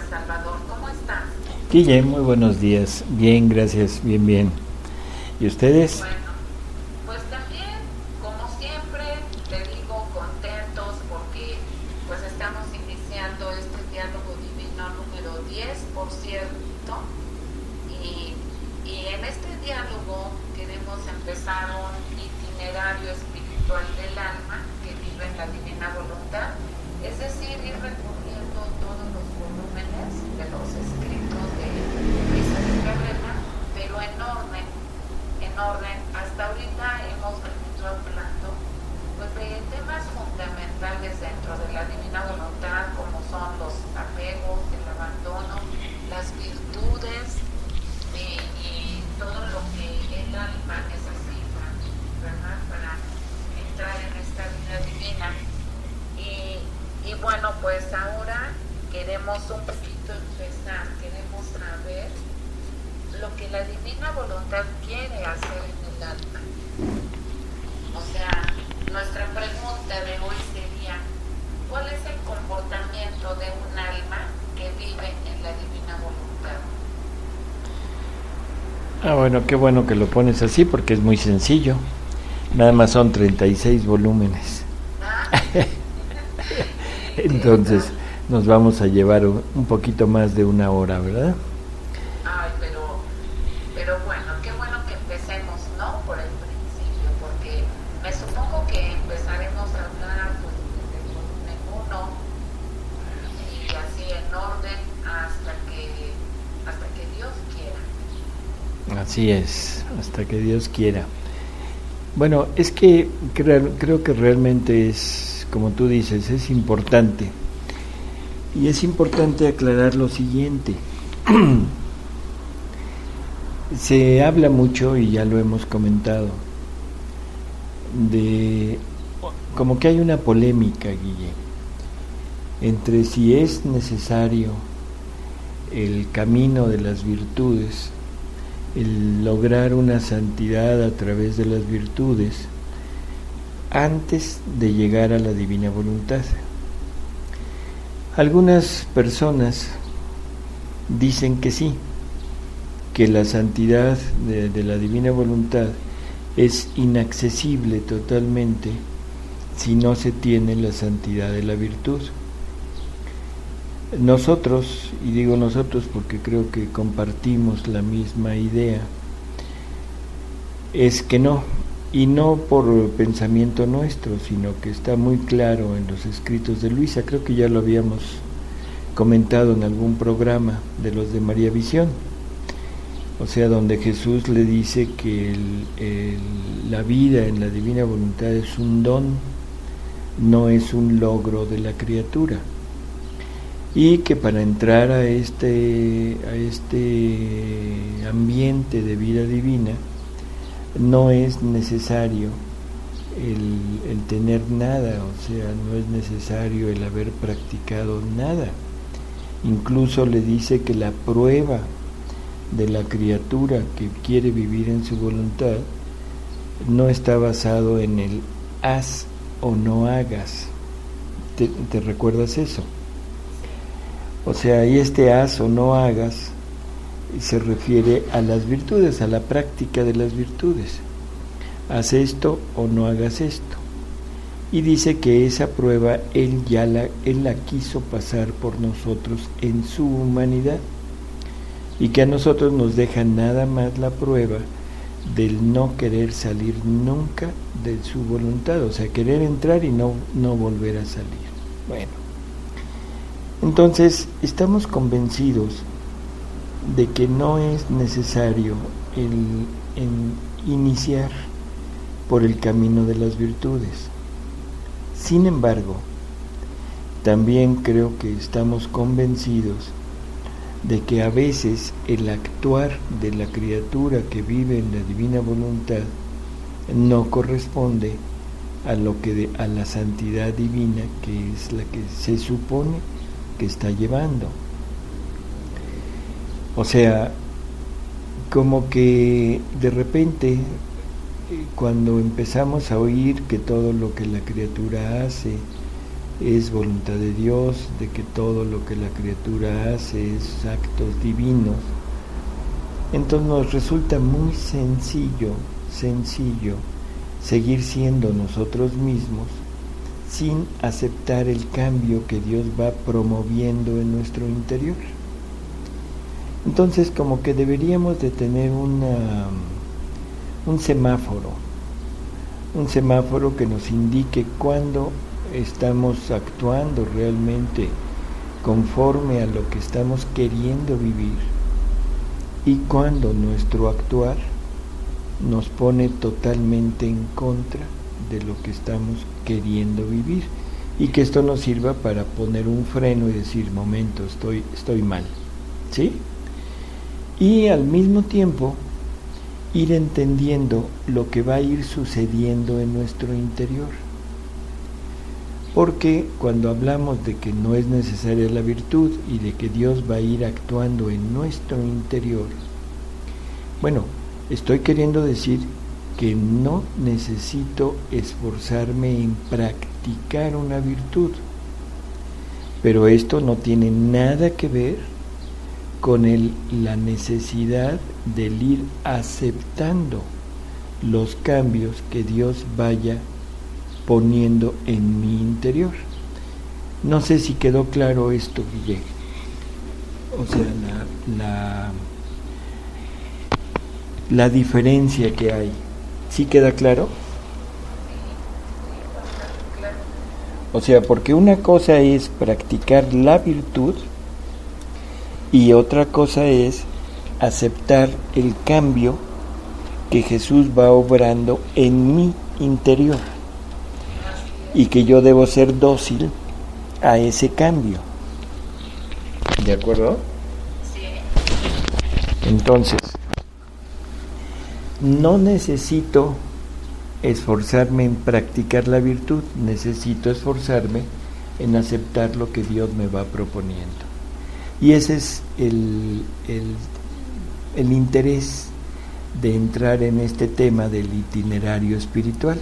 Salvador. ¿Cómo estás? Guille, muy buenos días. Bien, gracias, bien. ¿Y ustedes? Bueno, pues también, como siempre, te digo contentos porque pues estamos iniciando este diálogo divino número 10, por cierto, y en este diálogo queremos empezar un itinerario espiritual del alma que vive en la divina voluntad, es decir, ir recorriendo todos los volúmenes de los escritos de Luisa de Cabrera, pero en orden. Hasta ahorita hemos venido hablando pues, de temas fundamentales dentro de la divina voluntad, como son los apegos, el abandono, las virtudes y todo lo que el alma necesita, ¿verdad?, para entrar en esta vida divina. Y bueno, pues ahora queremos un poquito empezar, queremos saber lo que la divina voluntad quiere hacer en el alma. O sea, nuestra pregunta de hoy sería, ¿cuál es el comportamiento de un alma que vive en la divina voluntad? Bueno, qué bueno que lo pones así porque es muy sencillo. Nada más son 36 volúmenes. Entonces nos vamos a llevar un poquito más de una hora, ¿verdad? Ay, pero bueno, qué bueno que empecemos, ¿no?, por el principio, porque me supongo que empezaremos a hablar pues, desde el volumen 1 y así en orden hasta que Dios quiera. Así es, hasta que Dios quiera. Bueno, es que creo que realmente es, como tú dices, es importante. Y es importante aclarar lo siguiente. Se habla mucho, y ya lo hemos comentado, de como que hay una polémica, Guille, entre si es necesario el camino de las virtudes, el lograr una santidad a través de las virtudes, antes de llegar a la divina voluntad. Algunas personas dicen que sí, que la santidad de la divina voluntad es inaccesible totalmente si no se tiene la santidad de la virtud. Nosotros, y digo nosotros porque creo que compartimos la misma idea, es que no, y no por pensamiento nuestro, sino que está muy claro en los escritos de Luisa. Creo que ya lo habíamos comentado en algún programa de los de María Visión, o sea, donde Jesús le dice que la vida en la divina voluntad es un don, no es un logro de la criatura, y que para entrar a este ambiente de vida divina no es necesario el tener nada, o sea, no es necesario el haber practicado nada. Incluso le dice que la prueba de la criatura que quiere vivir en su voluntad no está basado en el haz o no hagas. ¿Te recuerdas eso? O sea, y este haz o no hagas se refiere a las virtudes, a la práctica de las virtudes. Haz esto o no hagas esto. Y dice que esa prueba él la quiso pasar por nosotros en su humanidad, y que a nosotros nos deja nada más la prueba del no querer salir nunca de su voluntad, o sea, querer entrar y no volver a salir. Bueno, entonces estamos convencidos de que no es necesario iniciar por el camino de las virtudes. Sin embargo, también creo que estamos convencidos de que a veces el actuar de la criatura que vive en la divina voluntad no corresponde a la santidad divina, que es la que se supone que está llevando. O sea, como que de repente, cuando empezamos a oír que todo lo que la criatura hace es voluntad de Dios, de que todo lo que la criatura hace es actos divinos. Entonces nos resulta muy sencillo seguir siendo nosotros mismos sin aceptar el cambio que Dios va promoviendo en nuestro interior. Entonces como que deberíamos de tener un semáforo que nos indique cuándo estamos actuando realmente conforme a lo que estamos queriendo vivir y cuándo nuestro actuar nos pone totalmente en contra de lo que estamos queriendo vivir, y que esto nos sirva para poner un freno y decir, momento, estoy mal, ¿sí? Y al mismo tiempo ir entendiendo lo que va a ir sucediendo en nuestro interior. Porque cuando hablamos de que no es necesaria la virtud y de que Dios va a ir actuando en nuestro interior, bueno, estoy queriendo decir que no necesito esforzarme en practicar una virtud, pero esto no tiene nada que ver con la necesidad del ir aceptando los cambios que Dios vaya poniendo en mi interior. No sé si quedó claro esto, Guille. O sea, la diferencia que hay. ¿Sí queda claro? O sea, porque una cosa es practicar la virtud y otra cosa es aceptar el cambio que Jesús va obrando en mi interior y que yo debo ser dócil a ese cambio. ¿De acuerdo? Sí. Entonces, no necesito esforzarme en practicar la virtud, necesito esforzarme en aceptar lo que Dios me va proponiendo. Y ese es el interés de entrar en este tema del itinerario espiritual.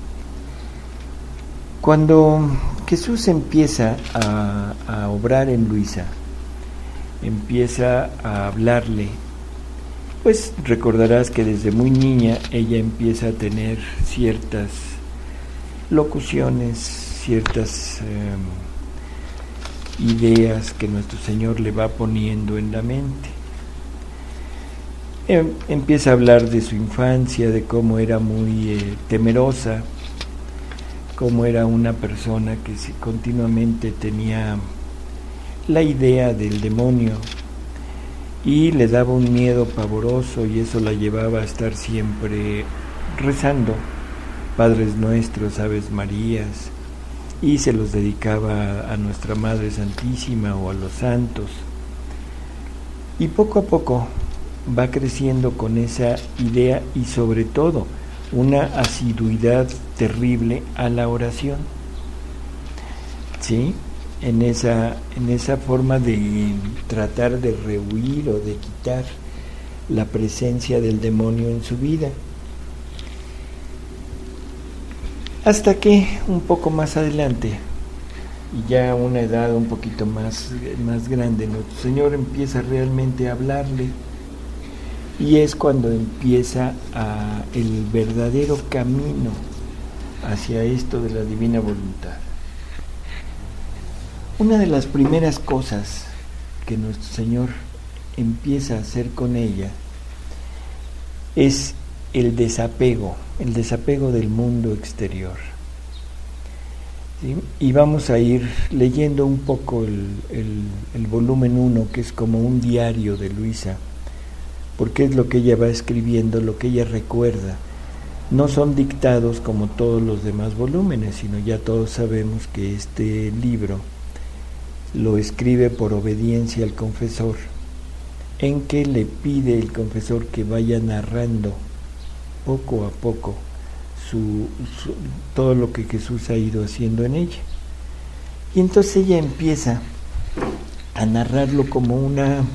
Cuando Jesús empieza a obrar en Luisa, empieza a hablarle, pues recordarás que desde muy niña ella empieza a tener ciertas locuciones, ciertas ideas que nuestro Señor le va poniendo en la mente. Empieza a hablar de su infancia, de cómo era muy temerosa, cómo era una persona que continuamente tenía la idea del demonio y le daba un miedo pavoroso, y eso la llevaba a estar siempre rezando Padres Nuestros, Aves Marías, y se los dedicaba a nuestra Madre Santísima o a los santos. Y poco a poco va creciendo con esa idea y sobre todo una asiduidad terrible a la oración, ¿sí? En esa forma de tratar de rehuir o de quitar la presencia del demonio en su vida. Hasta que un poco más adelante, y ya a una edad un poquito más grande, nuestro Señor empieza realmente a hablarle, y es cuando empieza el verdadero camino hacia esto de la divina voluntad. Una de las primeras cosas que nuestro Señor empieza a hacer con ella es el desapego del mundo exterior. ¿Sí? Y vamos a ir leyendo un poco el volumen 1, que es como un diario de Luisa, porque es lo que ella va escribiendo, lo que ella recuerda. No son dictados como todos los demás volúmenes, sino ya todos sabemos que este libro lo escribe por obediencia al confesor, en que le pide el confesor que vaya narrando poco a poco todo lo que Jesús ha ido haciendo en ella. Y entonces ella empieza a narrarlo como una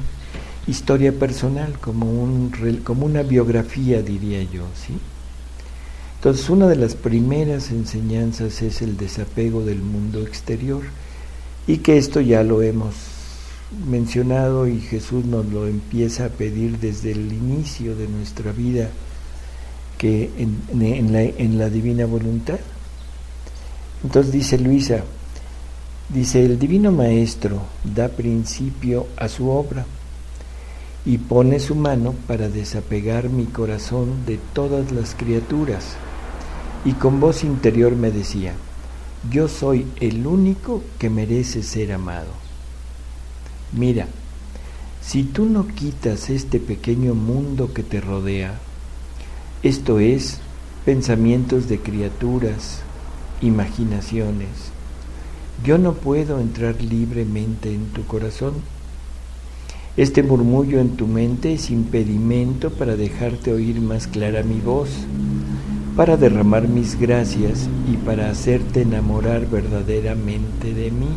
historia personal, como una biografía, diría yo, ¿sí? Entonces, una de las primeras enseñanzas es el desapego del mundo exterior, y que esto ya lo hemos mencionado y Jesús nos lo empieza a pedir desde el inicio de nuestra vida, que en la divina voluntad. Entonces dice Luisa, dice: el Divino Maestro da principio a su obra y pone su mano para desapegar mi corazón de todas las criaturas, y con voz interior me decía: yo soy el único que merece ser amado. Mira, si tú no quitas este pequeño mundo que te rodea, esto es, pensamientos de criaturas, imaginaciones, yo no puedo entrar libremente en tu corazón. Este murmullo en tu mente es impedimento para dejarte oír más clara mi voz, para derramar mis gracias y para hacerte enamorar verdaderamente de mí.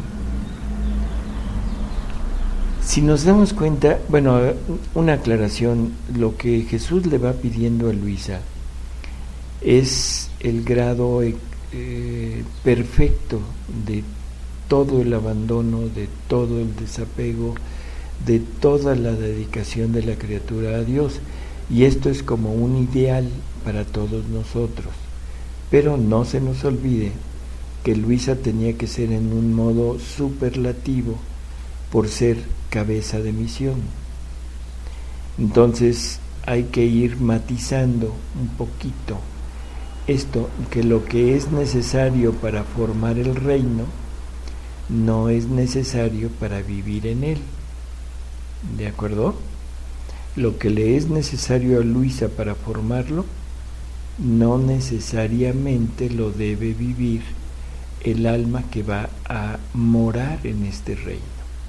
Si nos damos cuenta, bueno, una aclaración, lo que Jesús le va pidiendo a Luisa es el grado perfecto de todo el abandono, de todo el desapego, de toda la dedicación de la criatura a Dios, y esto es como un ideal para todos nosotros. Pero no se nos olvide que Luisa tenía que ser en un modo superlativo por ser cabeza de misión. Entonces hay que ir matizando un poquito esto, que lo que es necesario para formar el reino no es necesario para vivir en él. ¿De acuerdo? Lo que le es necesario a Luisa para formarlo, no necesariamente lo debe vivir el alma que va a morar en este reino.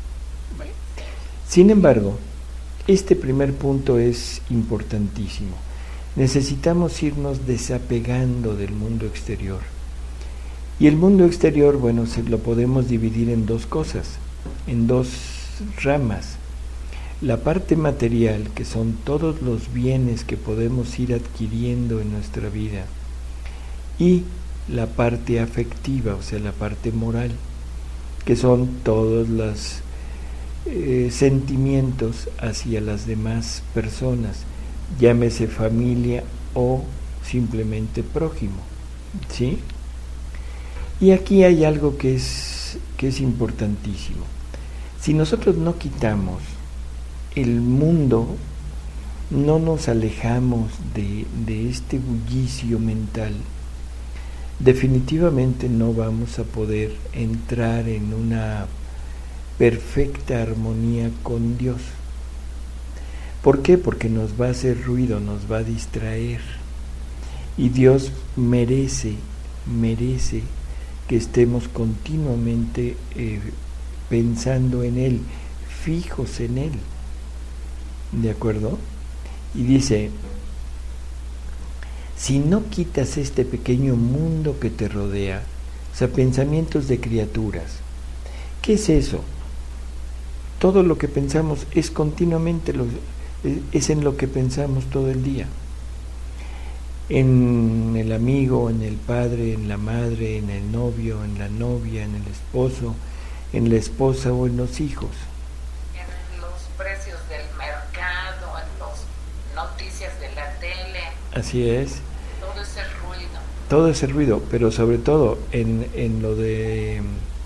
Sin embargo, este primer punto es importantísimo. Necesitamos irnos desapegando del mundo exterior. Y el mundo exterior, bueno, lo podemos dividir en dos cosas, en dos ramas. La parte material, que son todos los bienes que podemos ir adquiriendo en nuestra vida, y la parte afectiva, o sea, la parte moral, que son todos los sentimientos hacia las demás personas, llámese familia o simplemente prójimo, ¿sí? Y aquí hay algo que es importantísimo. Si nosotros no quitamos el mundo, no nos alejamos de este bullicio mental, definitivamente no vamos a poder entrar en una perfecta armonía con Dios. ¿Por qué? Porque nos va a hacer ruido, nos va a distraer, y Dios merece que estemos continuamente pensando en Él, fijos en Él. ¿De acuerdo? Y dice: si no quitas este pequeño mundo que te rodea, o sea, pensamientos de criaturas, ¿qué es eso? Todo lo que pensamos es continuamente, es en lo que pensamos todo el día. En el amigo, en el padre, en la madre, en el novio, en la novia, en el esposo, en la esposa o en los hijos. En los precios del mercado, en las noticias de la tele. Así es. Todo ese ruido. Todo ese ruido, pero sobre todo en lo de...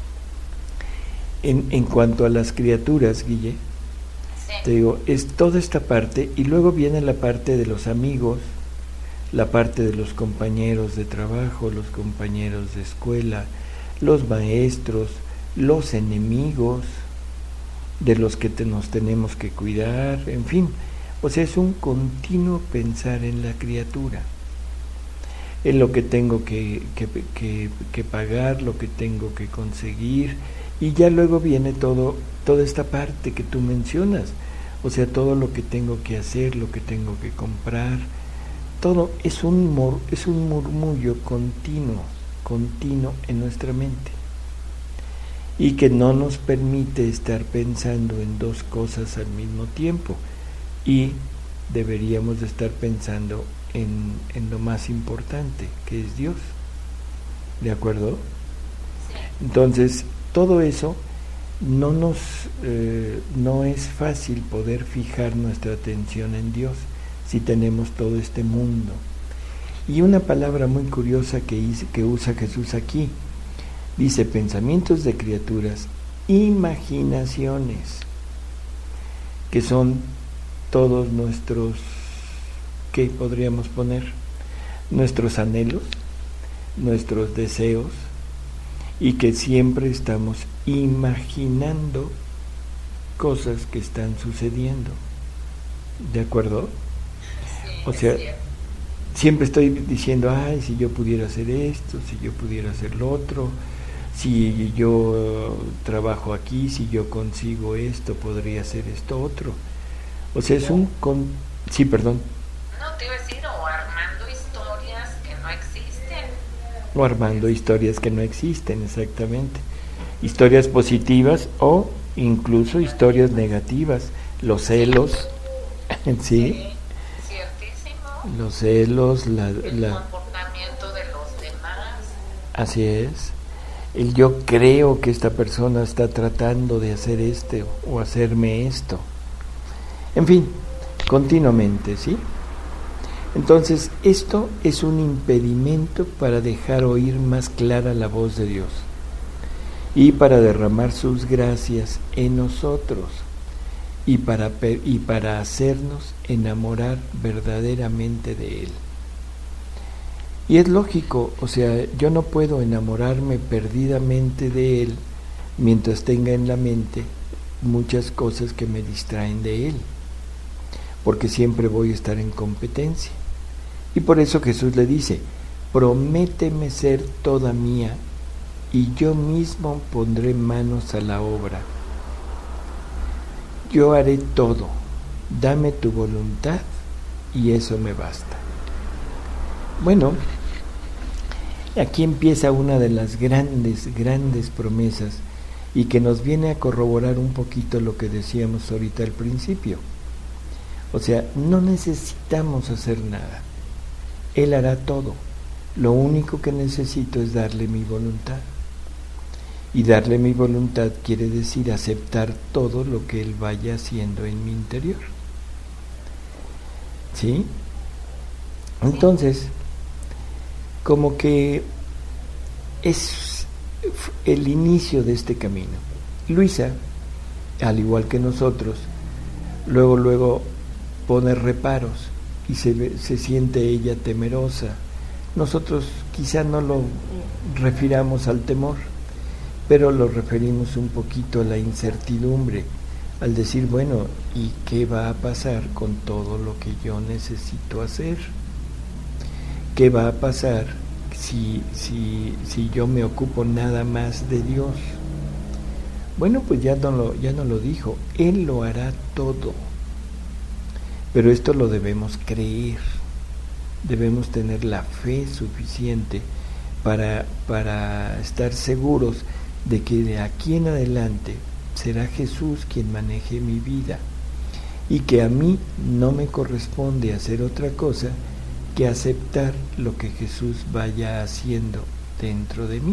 En cuanto a las criaturas, Guille, sí, te digo, es toda esta parte, y luego viene la parte de los amigos, la parte de los compañeros de trabajo, los compañeros de escuela, los maestros, los enemigos de los que nos tenemos que cuidar, en fin. O sea, es un continuo pensar en la criatura, en lo que tengo que pagar, lo que tengo que conseguir, y ya luego viene toda esta parte que tú mencionas, o sea, todo lo que tengo que hacer, lo que tengo que comprar, todo es un murmullo continuo en nuestra mente, y que no nos permite estar pensando en dos cosas al mismo tiempo, y deberíamos de estar pensando en lo más importante, que es Dios. ¿De acuerdo? Entonces, todo eso no es fácil poder fijar nuestra atención en Dios si tenemos todo este mundo. Y una palabra muy curiosa que usa Jesús aquí, dice pensamientos de criaturas, imaginaciones, que son todos nuestros, ¿qué podríamos poner? Nuestros anhelos, nuestros deseos, y que siempre estamos imaginando cosas que están sucediendo. ¿De acuerdo? O sea, siempre estoy diciendo, ay, si yo pudiera hacer esto, si yo pudiera hacer lo otro, si yo trabajo aquí, si yo consigo esto, podría hacer esto otro. O sea, es un... Sí, perdón. No, te iba a decir, o armando historias que no existen. O armando historias que no existen, exactamente. Historias positivas o incluso historias negativas. Los celos, ¿sí? Ciertísimo. Los celos, el comportamiento de los demás. Así es. El yo creo que esta persona está tratando de hacer o hacerme esto. En fin, continuamente, ¿sí? Entonces, esto es un impedimento para dejar oír más clara la voz de Dios y para derramar sus gracias en nosotros y para hacernos enamorar verdaderamente de Él. Y es lógico, o sea, yo no puedo enamorarme perdidamente de Él mientras tenga en la mente muchas cosas que me distraen de Él, porque siempre voy a estar en competencia. Y por eso Jesús le dice, prométeme ser toda mía y yo mismo pondré manos a la obra. Yo haré todo, dame tu voluntad y eso me basta. Bueno, aquí empieza una de las grandes promesas y que nos viene a corroborar un poquito lo que decíamos ahorita al principio. O sea, no necesitamos hacer nada. Él hará todo. Lo único que necesito es darle mi voluntad. Y darle mi voluntad quiere decir aceptar todo lo que Él vaya haciendo en mi interior. ¿Sí? Entonces, como que es el inicio de este camino. Luisa, al igual que nosotros, luego pone reparos y se siente ella temerosa. Nosotros quizá no lo refiramos al temor, pero lo referimos un poquito a la incertidumbre, al decir, bueno, ¿y qué va a pasar con todo lo que yo necesito hacer? ¿Qué va a pasar si yo me ocupo nada más de Dios? Bueno, pues ya no lo dijo, Él lo hará todo. Pero esto lo debemos creer, debemos tener la fe suficiente para estar seguros de que de aquí en adelante será Jesús quien maneje mi vida y que a mí no me corresponde hacer otra cosa que aceptar lo que Jesús vaya haciendo dentro de mí.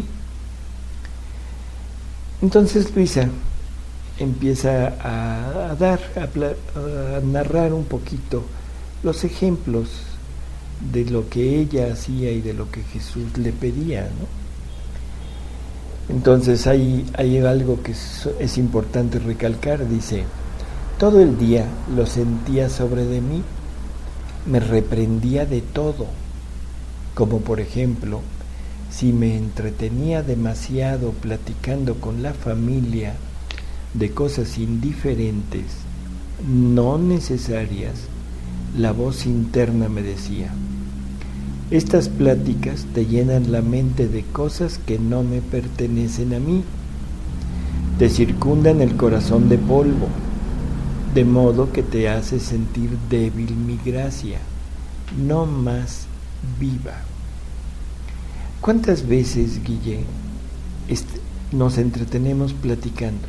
Entonces Luisa empieza a narrar un poquito los ejemplos de lo que ella hacía y de lo que Jesús le pedía, ¿no? Entonces hay algo que es importante recalcar, dice, todo el día lo sentía sobre de mí, me reprendía de todo, como por ejemplo, si me entretenía demasiado platicando con la familia de cosas indiferentes, no necesarias, la voz interna me decía, estas pláticas te llenan la mente de cosas que no me pertenecen a mí, te circundan el corazón de polvo, de modo que te hace sentir débil mi gracia, no más viva. ¿Cuántas veces, Guille, nos entretenemos platicando?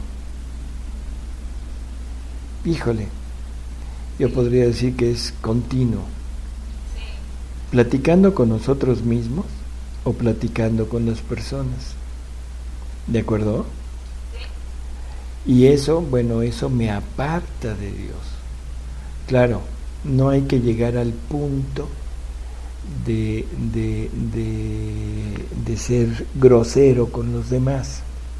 Híjole, yo podría decir que es continuo. platicando con nosotros mismos o platicando con las personas. ¿De acuerdo? Y eso, bueno, eso me aparta de Dios. Claro, no hay que llegar al punto de ser grosero con los demás.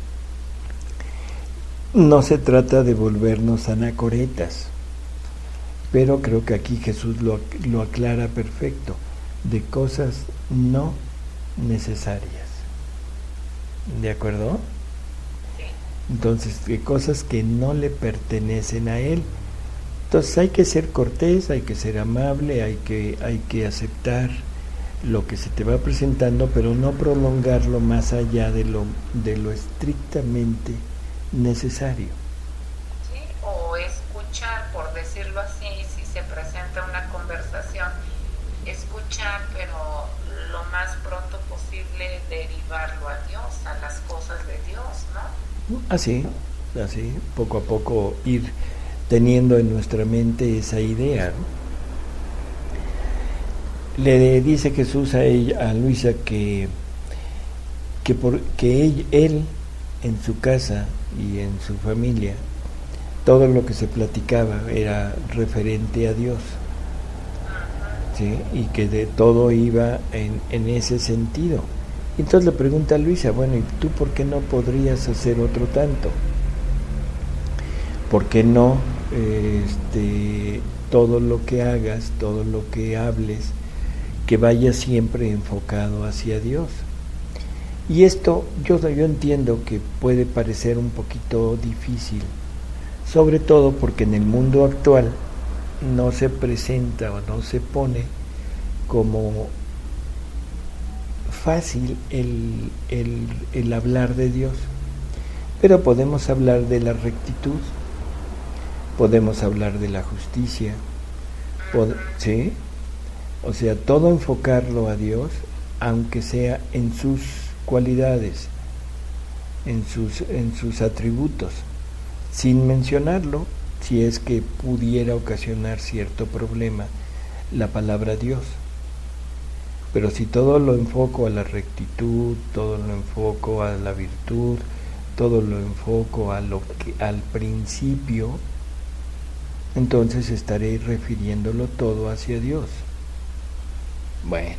No se trata de volvernos anacoretas, pero creo que aquí Jesús lo aclara perfecto, de cosas no necesarias. ¿De acuerdo? Entonces, de cosas que no le pertenecen a Él. Entonces hay que ser cortés, hay que ser amable, hay que aceptar lo que se te va presentando, pero no prolongarlo más allá de lo estrictamente necesario. Sí, o escuchar, por decirlo así, si se presenta una conversación, escuchar, pero lo más pronto posible derivarlo a Dios, a las cosas de Dios, ¿no? Así, poco a poco ir teniendo en nuestra mente esa idea, ¿no? Le dice Jesús a Luisa que él en su casa y en su familia, todo lo que se platicaba era referente a Dios, ¿sí? Y que de todo iba en ese sentido. Entonces le pregunta a Luisa, bueno, ¿y tú por qué no podrías hacer otro tanto? ¿Por qué no todo lo que hagas, todo lo que hables, que vaya siempre enfocado hacia Dios? Y esto yo entiendo que puede parecer un poquito difícil, sobre todo porque en el mundo actual no se presenta o no se pone como fácil el hablar de Dios. Pero podemos hablar de la rectitud, podemos hablar de la justicia, ¿sí? O sea, todo enfocarlo a Dios, aunque sea en sus cualidades, en sus atributos, sin mencionarlo, si es que pudiera ocasionar cierto problema, la palabra Dios. Pero si todo lo enfoco a la rectitud, todo lo enfoco a la virtud, todo lo enfoco al principio, entonces estaré refiriéndolo todo hacia Dios. Bueno,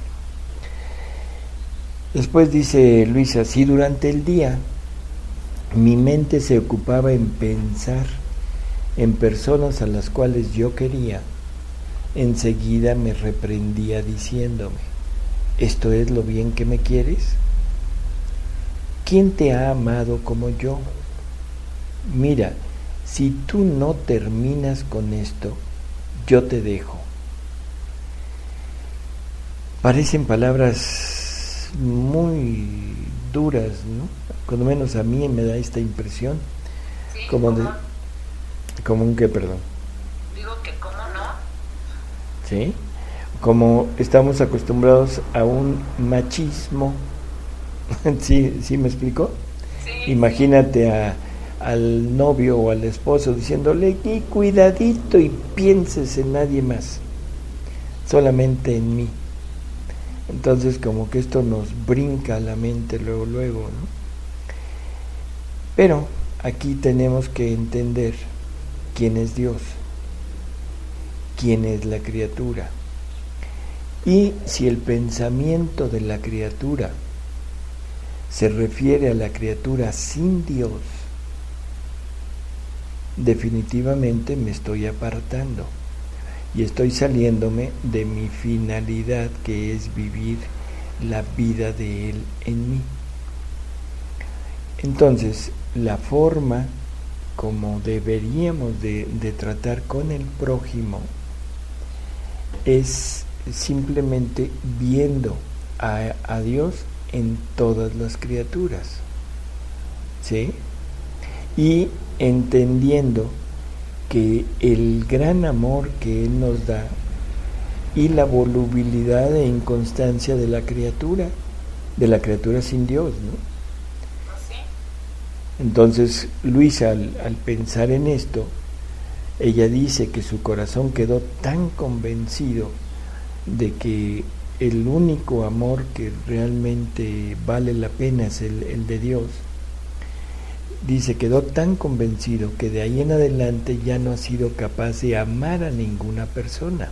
después dice Luisa, si durante el día mi mente se ocupaba en pensar en personas a las cuales yo quería, enseguida me reprendía diciéndome, ¿esto es lo bien que me quieres? ¿Quién te ha amado como yo? Mira, si tú no terminas con esto, yo te dejo. Parecen palabras muy duras, ¿no? Cuando menos a mí me da esta impresión. Sí, como un qué, perdón. Digo que cómo no. ¿Sí? Como estamos acostumbrados a un machismo. ¿Sí me explico? Sí. Imagínate al novio o al esposo diciéndole, y cuidadito y pienses en nadie más, solamente en mí. Entonces como que esto nos brinca a la mente luego, ¿no? Pero aquí tenemos que entender quién es Dios, quién es la criatura. Y si el pensamiento de la criatura se refiere a la criatura sin Dios, definitivamente me estoy apartando y estoy saliéndome de mi finalidad, que es vivir la vida de Él en mí. Entonces, la forma como deberíamos de tratar con el prójimo es simplemente viendo a Dios en todas las criaturas, ¿sí? Y entendiendo que el gran amor que Él nos da y la volubilidad e inconstancia de la criatura sin Dios, ¿no? Entonces Luisa, al pensar en esto, ella dice que su corazón quedó tan convencido de que el único amor que realmente vale la pena es el de Dios, dice, quedó tan convencido que de ahí en adelante ya no ha sido capaz de amar a ninguna persona.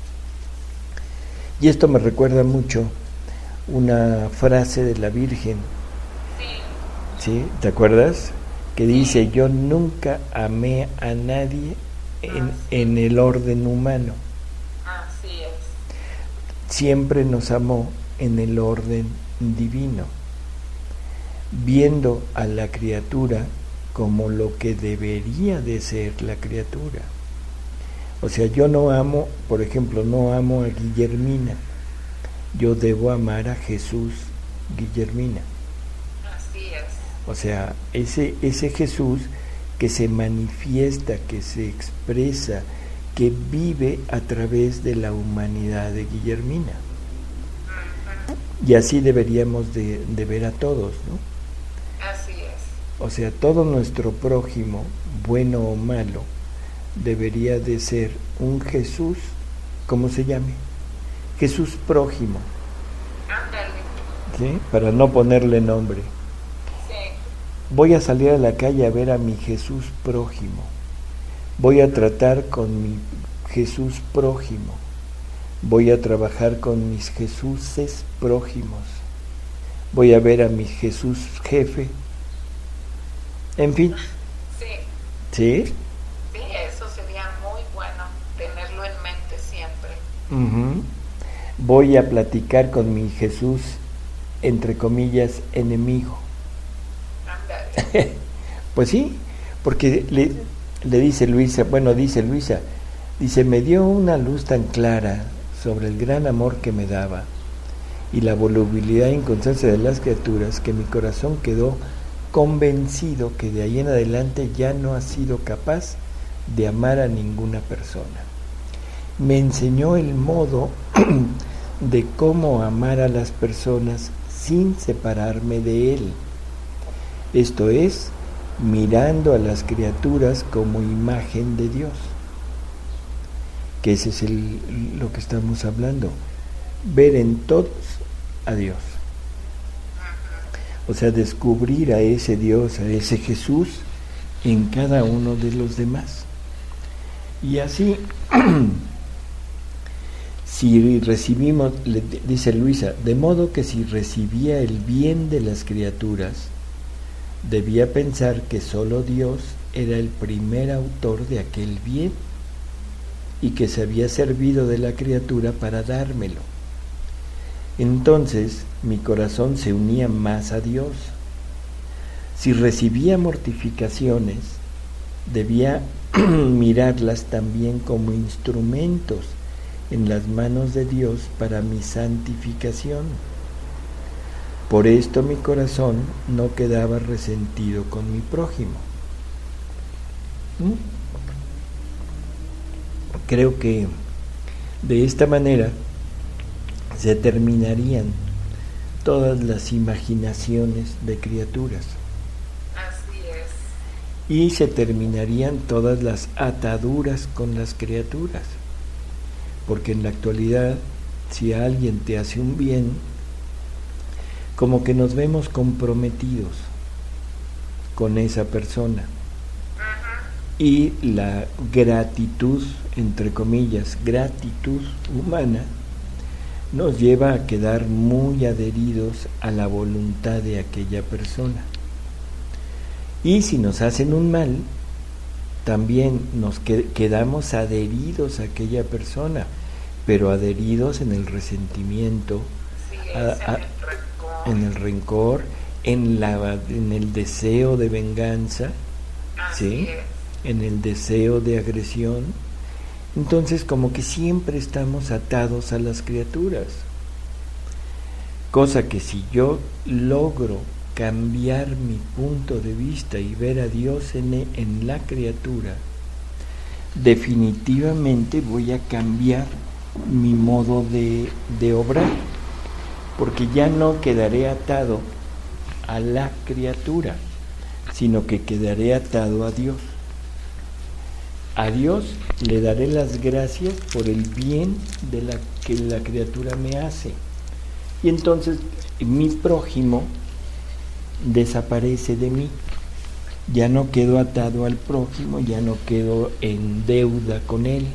Y esto me recuerda mucho una frase de la Virgen, ¿sí? ¿Te acuerdas? Que dice, yo nunca amé a nadie en el orden humano. Así es. Siempre nos amó en el orden divino, viendo a la criatura como lo que debería de ser la criatura. O sea, yo no amo, por ejemplo, no amo a Guillermina, yo debo amar a Jesús Guillermina. Así es. O sea, ese Jesús que se manifiesta, que se expresa, que vive a través de la humanidad de Guillermina. Y así deberíamos de ver a todos, ¿no? Así es. O sea, todo nuestro prójimo, bueno o malo, debería de ser un Jesús, ¿cómo se llame? Jesús prójimo. Ándale. ¿Sí? Para no ponerle nombre. Sí. Voy a salir a la calle a ver a mi Jesús prójimo. Voy a tratar con mi Jesús prójimo. Voy a trabajar con mis Jesúses prójimos. Voy a ver a mi Jesús jefe. En fin. Sí. ¿Sí? Sí, eso sería muy bueno, tenerlo en mente siempre. Uh-huh. Voy a platicar con mi Jesús, entre comillas, enemigo. Ándale. Pues sí, porque le dice Luisa, dice, me dio una luz tan clara sobre el gran amor que me daba y la volubilidad e inconstancia de las criaturas que mi corazón quedó convencido que de ahí en adelante ya no ha sido capaz de amar a ninguna persona. Me enseñó el modo de cómo amar a las personas sin separarme de él. Esto es, mirando a las criaturas como imagen de Dios. Que ese es lo que estamos hablando. Ver en todos a Dios. O sea, descubrir a ese Dios, a ese Jesús en cada uno de los demás. Y así, si recibimos, dice Luisa, de modo que si recibía el bien de las criaturas, debía pensar que solo Dios era el primer autor de aquel bien y que se había servido de la criatura para dármelo. Entonces mi corazón se unía más a Dios. Si recibía mortificaciones, debía mirarlas también como instrumentos en las manos de Dios para mi santificación. Por esto mi corazón no quedaba resentido con mi prójimo. Creo que de esta manera se terminarían todas las imaginaciones de criaturas. Así es. Y se terminarían todas las ataduras con las criaturas. Porque en la actualidad, si alguien te hace un bien, como que nos vemos comprometidos con esa persona. Y la gratitud, entre comillas, gratitud humana, nos lleva a quedar muy adheridos a la voluntad de aquella persona. Y si nos hacen un mal, también nos quedamos adheridos a aquella persona, pero adheridos en el resentimiento, Sí, en el rencor, en el deseo de venganza, ¿sí? En el deseo de agresión. Entonces como que siempre estamos atados a las criaturas, cosa que si yo logro cambiar mi punto de vista y ver a Dios en la criatura, definitivamente voy a cambiar mi modo de obrar, porque ya no quedaré atado a la criatura, sino que quedaré atado a Dios. a Dios le daré las gracias por el bien de que la criatura me hace. Y entonces mi prójimo desaparece de mí. Ya no quedo atado al prójimo, ya no quedo en deuda con él.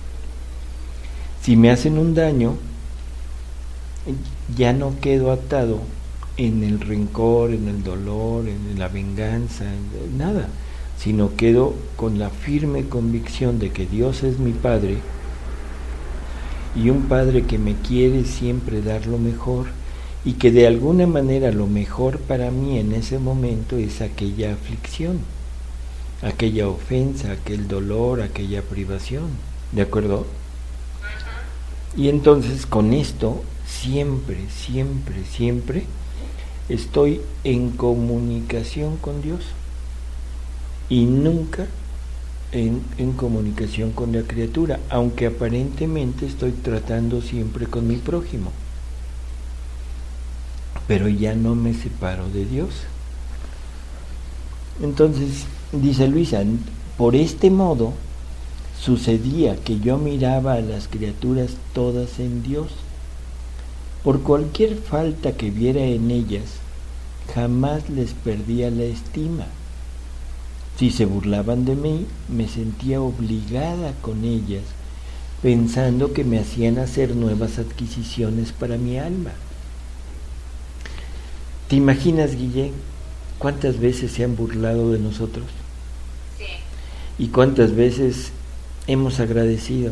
Si me hacen un daño, ya no quedo atado en el rencor, en el dolor, en la venganza, en nada, sino quedo con la firme convicción de que Dios es mi Padre, y un Padre que me quiere siempre dar lo mejor, y que de alguna manera lo mejor para mí en ese momento es aquella aflicción, aquella ofensa, aquel dolor, aquella privación, ¿de acuerdo? Y entonces con esto siempre estoy en comunicación con Dios y nunca en comunicación con la criatura, aunque aparentemente estoy tratando siempre con mi prójimo, pero ya no me separo de Dios. Entonces, dice Luisa, por este modo sucedía que yo miraba a las criaturas todas en Dios. Por cualquier falta que viera en ellas, jamás les perdía la estima. Si se burlaban de mí, me sentía obligada con ellas, pensando que me hacían hacer nuevas adquisiciones para mi alma. ¿Te imaginas, Guille, cuántas veces se han burlado de nosotros? Sí. ¿Y cuántas veces hemos agradecido?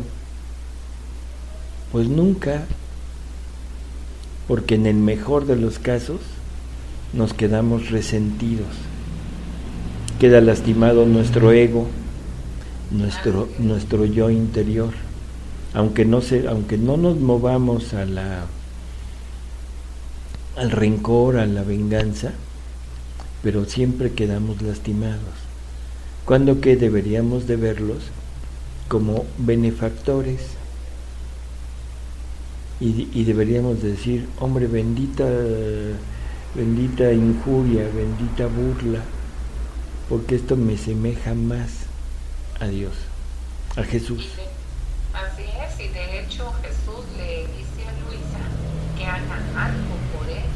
Pues nunca, porque en el mejor de los casos nos quedamos resentidos. Queda lastimado nuestro ego, nuestro yo interior. Aunque no nos movamos al rencor, a la venganza, pero siempre quedamos lastimados. Cuando que deberíamos de verlos como benefactores y deberíamos decir, hombre, bendita injuria, bendita burla, porque esto me semeja más a Dios, a Jesús. Así es, y de hecho Jesús le dice a Luisa que haga algo por él,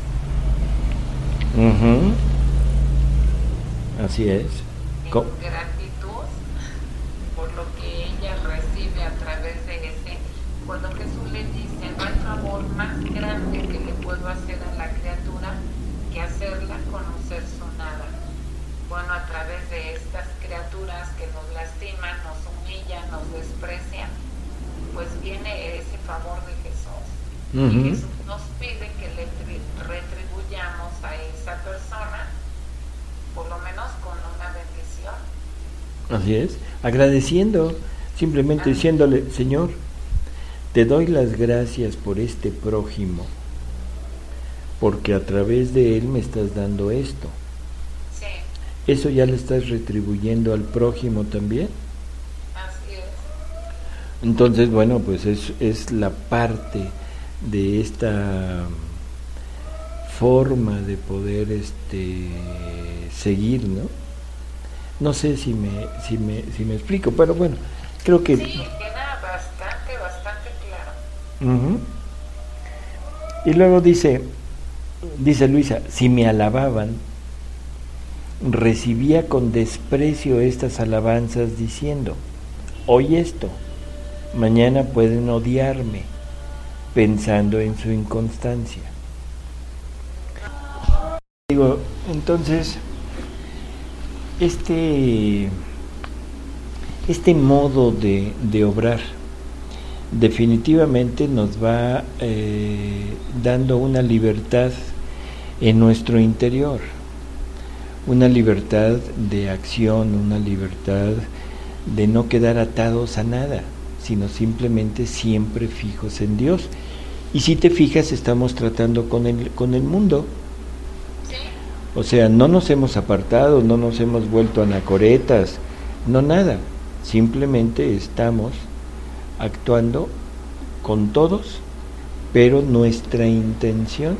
¿no? Así es. En gratitud por lo que ella recibe a través de ese. Cuando Jesús le dice, no hay favor más grande que le puedo hacer a la criatura que hacerla conocer su nada. Bueno, a través de estas criaturas que nos lastiman, nos humillan, nos desprecian, pues viene ese favor de Jesús. Y Jesús nos pide que le retribuyamos a esa persona, por lo menos con una bendición. Así es, agradeciendo, simplemente diciéndole, Señor, te doy las gracias por este prójimo, porque a través de él me estás dando esto. Sí. ¿Eso ya le estás retribuyendo al prójimo también? Así es. Entonces, bueno, pues es la parte de esta forma de poder seguir, ¿no? No sé si me explico, pero bueno, creo que... Sí, queda bastante claro. Y luego dice Luisa, si me alababan, recibía con desprecio estas alabanzas diciendo, hoy esto, mañana pueden odiarme, pensando en su inconstancia. Digo, entonces, este modo de obrar definitivamente nos va dando una libertad en nuestro interior, una libertad de acción, una libertad de no quedar atados a nada, sino simplemente siempre fijos en Dios. Y si te fijas, estamos tratando con el mundo. O sea, no nos hemos apartado, no nos hemos vuelto anacoretas, no nada. Simplemente estamos actuando con todos, pero nuestra intención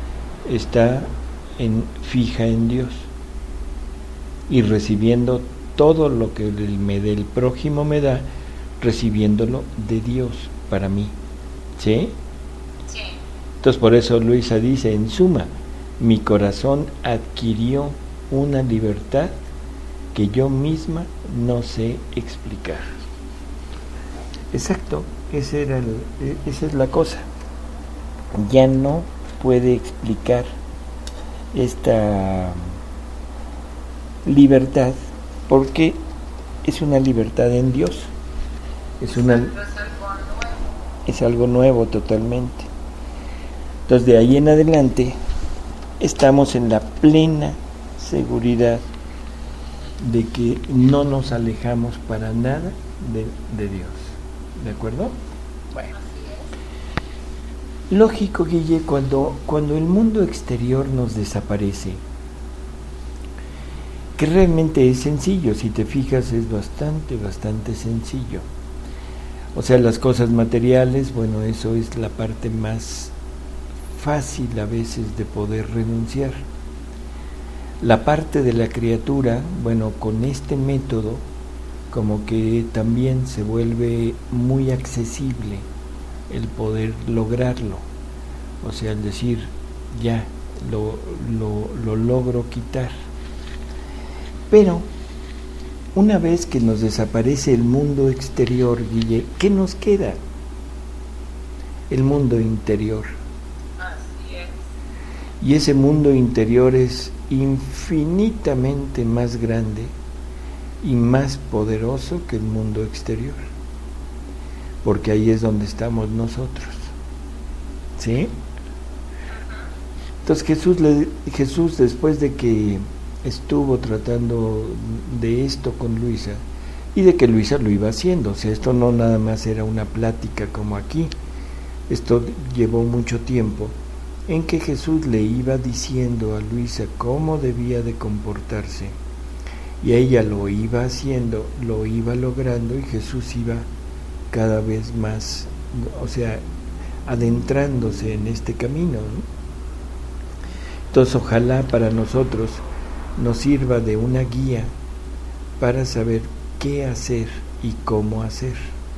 está fija en Dios y recibiendo todo lo que el prójimo me da, recibiéndolo de Dios para mí. ¿Sí? Sí. Entonces por eso Luisa dice, en suma, mi corazón adquirió una libertad que yo misma no sé explicar. Exacto, esa es la cosa. Ya no puede explicar esta libertad porque es una libertad en Dios. Es algo nuevo totalmente. Entonces de ahí en adelante estamos en la plena seguridad de que no nos alejamos para nada de Dios. ¿De acuerdo? Bueno. Lógico, Guille, cuando el mundo exterior nos desaparece, que realmente es sencillo, si te fijas es bastante sencillo. O sea, las cosas materiales, bueno, eso es la parte más fácil a veces de poder renunciar. La parte de la criatura, bueno, con este método, como que también se vuelve muy accesible el poder lograrlo. O sea, el decir, ya, lo logro quitar. Pero, una vez que nos desaparece el mundo exterior, Guille, ¿qué nos queda? El mundo interior. Así es. Y ese mundo interior es infinitamente más grande y más poderoso que el mundo exterior, porque ahí es donde estamos nosotros. ¿Sí? Entonces Jesús, después de que estuvo tratando de esto con Luisa, y de que Luisa lo iba haciendo, o sea, esto no nada más era una plática como aquí, esto llevó mucho tiempo, en que Jesús le iba diciendo a Luisa cómo debía de comportarse, y ella lo iba haciendo, lo iba logrando, y Jesús iba cada vez más, o sea, adentrándose en este camino, ¿no? Entonces ojalá para nosotros nos sirva de una guía para saber qué hacer y cómo hacer.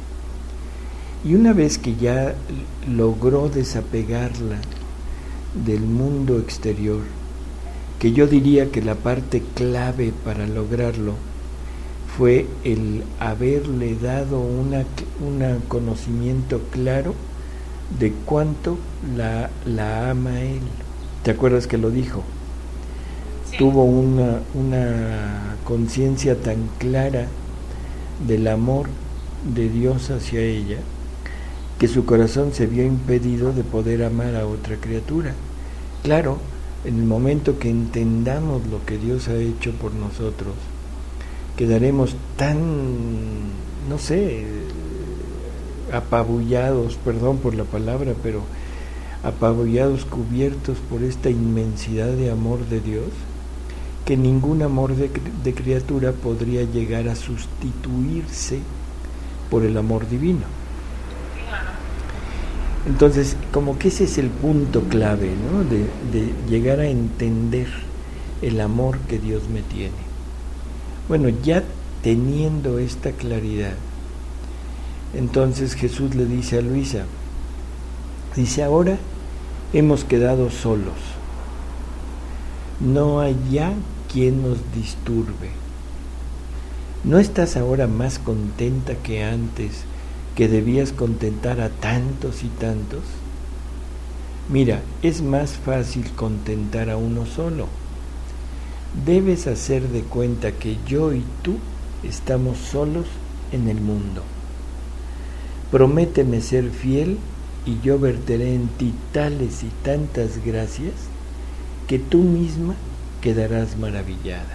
Y una vez que ya logró desapegarla del mundo exterior, que yo diría que la parte clave para lograrlo fue el haberle dado un conocimiento claro de cuánto la ama él. ¿Te acuerdas que lo dijo? Sí. Tuvo una conciencia tan clara del amor de Dios hacia ella que su corazón se vio impedido de poder amar a otra criatura. Claro, en el momento que entendamos lo que Dios ha hecho por nosotros, quedaremos tan, no sé, apabullados, perdón por la palabra, pero apabullados, cubiertos por esta inmensidad de amor de Dios, que ningún amor de criatura podría llegar a sustituirse por el amor divino. Entonces, como que ese es el punto clave, ¿no? De llegar a entender el amor que Dios me tiene. Bueno, ya teniendo esta claridad, entonces Jesús le dice a Luisa, dice, ahora hemos quedado solos, no hay ya quien nos disturbe. ¿No estás ahora más contenta que antes, que debías contentar a tantos y tantos? Mira, es más fácil contentar a uno solo. Debes hacer de cuenta que yo y tú estamos solos en el mundo. Prométeme ser fiel y yo verteré en ti tales y tantas gracias que tú misma quedarás maravillada.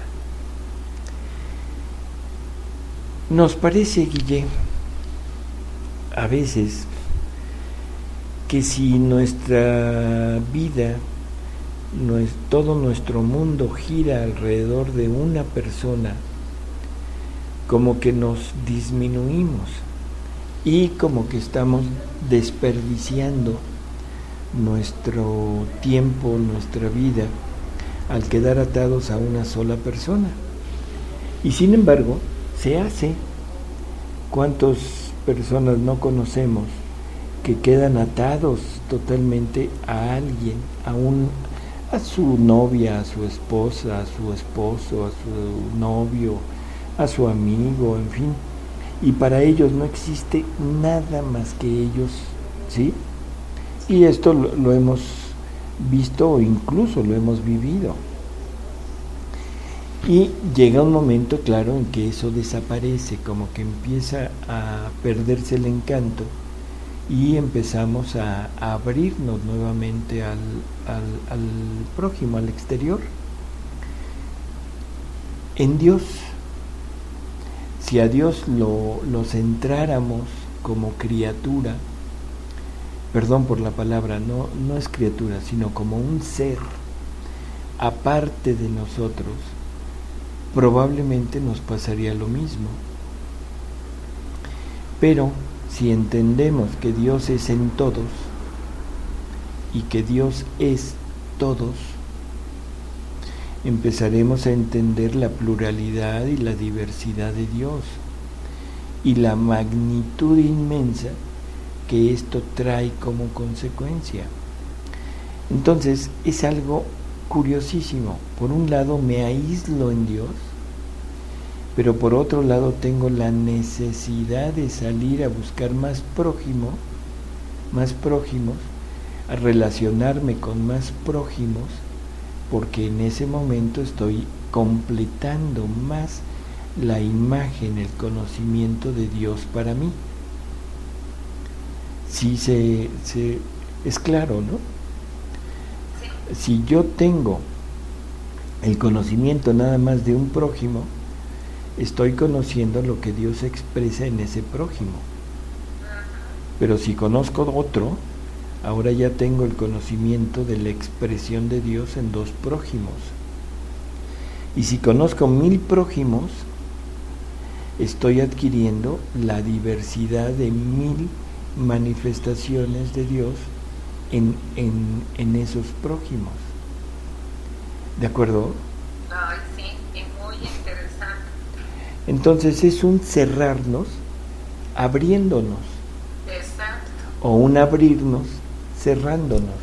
Nos parece, Guille, a veces que si nuestra vida, todo nuestro mundo gira alrededor de una persona, como que nos disminuimos y como que estamos desperdiciando nuestro tiempo, nuestra vida, al quedar atados a una sola persona. Y sin embargo, se hace. ¿Cuántas personas no conocemos que quedan atados totalmente a alguien, a su novia, a su esposa, a su esposo, a su novio, a su amigo, en fin? Y para ellos no existe nada más que ellos, ¿sí? Y esto lo hemos visto o incluso lo hemos vivido. Y llega un momento, claro, en que eso desaparece, como que empieza a perderse el encanto y empezamos a abrirnos nuevamente al prójimo, al exterior. En Dios, si a Dios lo centráramos como criatura, perdón por la palabra, no es criatura, sino como un ser aparte de nosotros, probablemente nos pasaría lo mismo. Pero si entendemos que Dios es en todos y que Dios es todos, empezaremos a entender la pluralidad y la diversidad de Dios y la magnitud inmensa que esto trae como consecuencia. Entonces es algo curiosísimo. Por un lado me aíslo en Dios, pero por otro lado tengo la necesidad de salir a buscar más prójimos, a relacionarme con más prójimos, porque en ese momento estoy completando más la imagen, el conocimiento de Dios para mí. Sí es claro, ¿no? Si yo tengo el conocimiento nada más de un prójimo, estoy conociendo lo que Dios expresa en ese prójimo. Pero si conozco otro, ahora ya tengo el conocimiento de la expresión de Dios en 2 prójimos. Y si conozco 1000 prójimos, estoy adquiriendo la diversidad de 1000 manifestaciones de Dios en esos prójimos. ¿De acuerdo? Ay, sí, es muy interesante. Entonces es un cerrarnos abriéndonos. Exacto. O un abrirnos cerrándonos.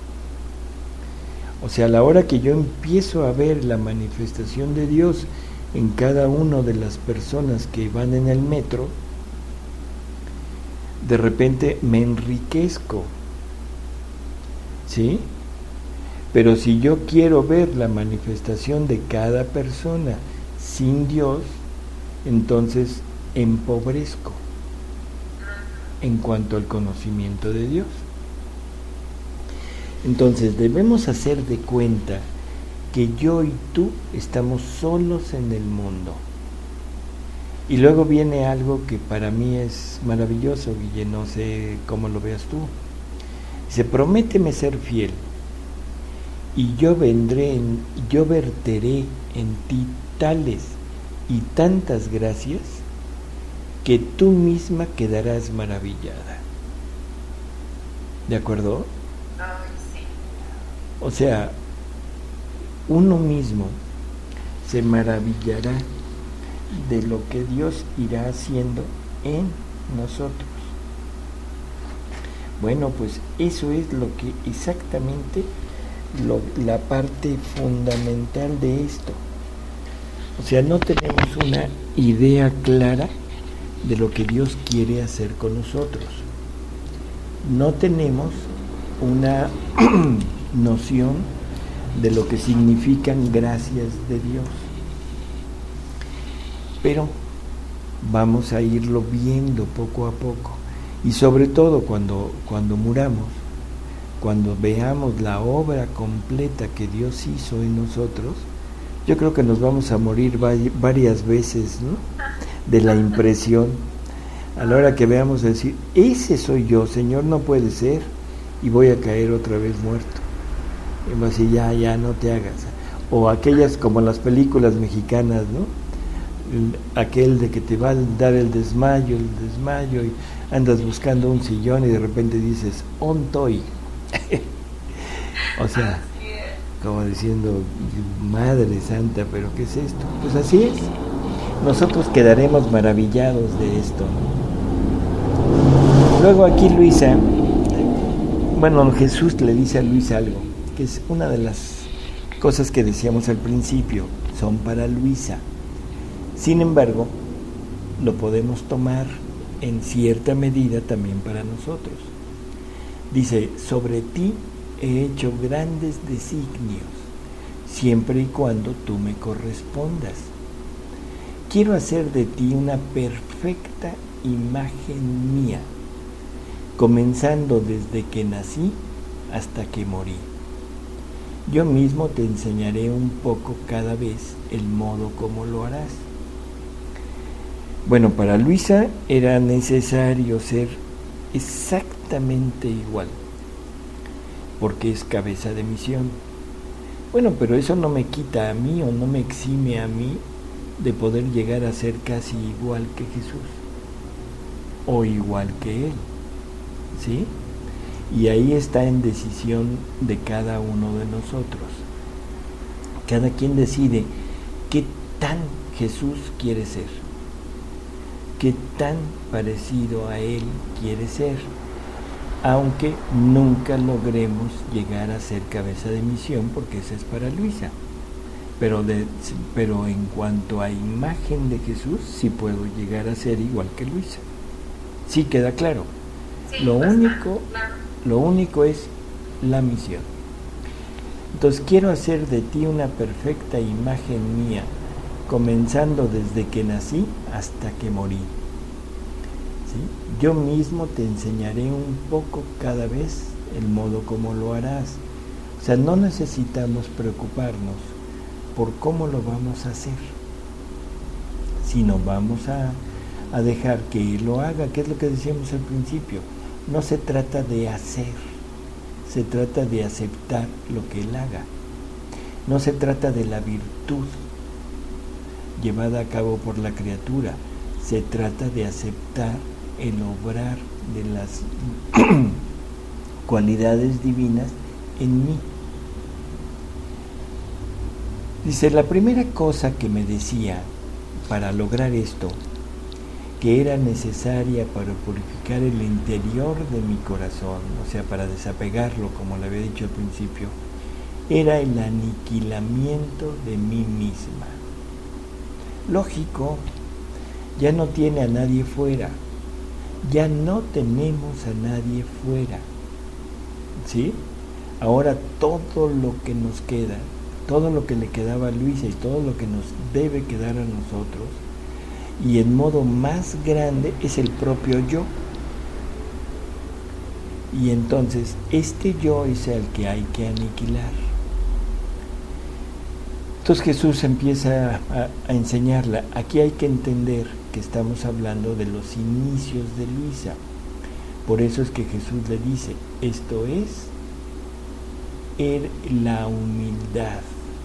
O sea, a la hora que yo empiezo a ver la manifestación de Dios en cada una de las personas que van en el metro, de repente me enriquezco, ¿sí? Pero si yo quiero ver la manifestación de cada persona sin Dios, entonces empobrezco en cuanto al conocimiento de Dios. Entonces debemos hacer de cuenta que yo y tú estamos solos en el mundo. Y luego viene algo que para mí es maravilloso, Guille, no sé cómo lo veas tú. Dice, prométeme ser fiel, y yo verteré en ti tales y tantas gracias que tú misma quedarás maravillada. ¿De acuerdo? Ay, sí. O sea, uno mismo se maravillará de lo que Dios irá haciendo en nosotros. Bueno, pues eso es lo que exactamente la parte fundamental de esto. O sea, no tenemos una idea clara de lo que Dios quiere hacer con nosotros. No tenemos una noción de lo que significan gracias de Dios. Pero vamos a irlo viendo poco a poco. Y sobre todo cuando muramos, cuando veamos la obra completa que Dios hizo en nosotros, yo creo que nos vamos a morir varias veces, ¿no? De la impresión. A la hora que veamos decir, ese soy yo, Señor, no puede ser, y voy a caer otra vez muerto. Y va a decir, ya, no te hagas. O aquellas como las películas mexicanas, ¿no? Aquel de que te va a dar el desmayo, y andas buscando un sillón y de repente dices, ontoy. O sea, como diciendo, Madre Santa, pero ¿qué es esto? Pues así es. nosotros quedaremos maravillados de esto. Luego aquí Luisa, bueno, Jesús le dice a Luisa algo, que es una de las cosas que decíamos al principio, son para Luisa. Sin embargo, lo podemos tomar en cierta medida también para nosotros. Dice, sobre ti he hecho grandes designios, siempre y cuando tú me correspondas. Quiero hacer de ti una perfecta imagen mía, comenzando desde que nací hasta que morí. Yo mismo te enseñaré un poco cada vez el modo como lo harás. Bueno, para Luisa era necesario ser exactamente igual, porque es cabeza de misión. Bueno, pero eso no me quita a mí o no me exime a mí de poder llegar a ser casi igual que Jesús o igual que Él, ¿sí? Y ahí está en decisión de cada uno de nosotros. Cada quien decide qué tan Jesús quiere ser, qué tan parecido a Él quiere ser, aunque nunca logremos llegar a ser cabeza de misión, porque esa es para Luisa. Pero en cuanto a imagen de Jesús, sí puedo llegar a ser igual que Luisa. Sí queda claro. Sí, Lo pues, único es la misión. Entonces, quiero hacer de ti una perfecta imagen mía, comenzando desde que nací hasta que morí. ¿Sí? Yo mismo te enseñaré un poco cada vez el modo como lo harás. O sea, no necesitamos preocuparnos por cómo lo vamos a hacer, sino vamos a dejar que Él lo haga, que es lo que decíamos al principio. No se trata de hacer, se trata de aceptar lo que Él haga. No se trata de la virtud llevada a cabo por la criatura, se trata de aceptar el obrar de las cualidades divinas en mí. Dice, la primera cosa que me decía para lograr esto, que era necesaria para purificar el interior de mi corazón, o sea, para desapegarlo, como le había dicho al principio, era el aniquilamiento de mí misma. Lógico, ya no tiene a nadie fuera, ya no tenemos a nadie fuera, ¿sí? Ahora todo lo que nos queda, todo lo que le quedaba a Luisa y todo lo que nos debe quedar a nosotros, y en modo más grande, es el propio yo. Y entonces este yo es el que hay que aniquilar. Entonces Jesús empieza a enseñarla. Aquí hay que entender que estamos hablando de los inicios de Luisa. Por eso es que Jesús le dice, esto es la humildad.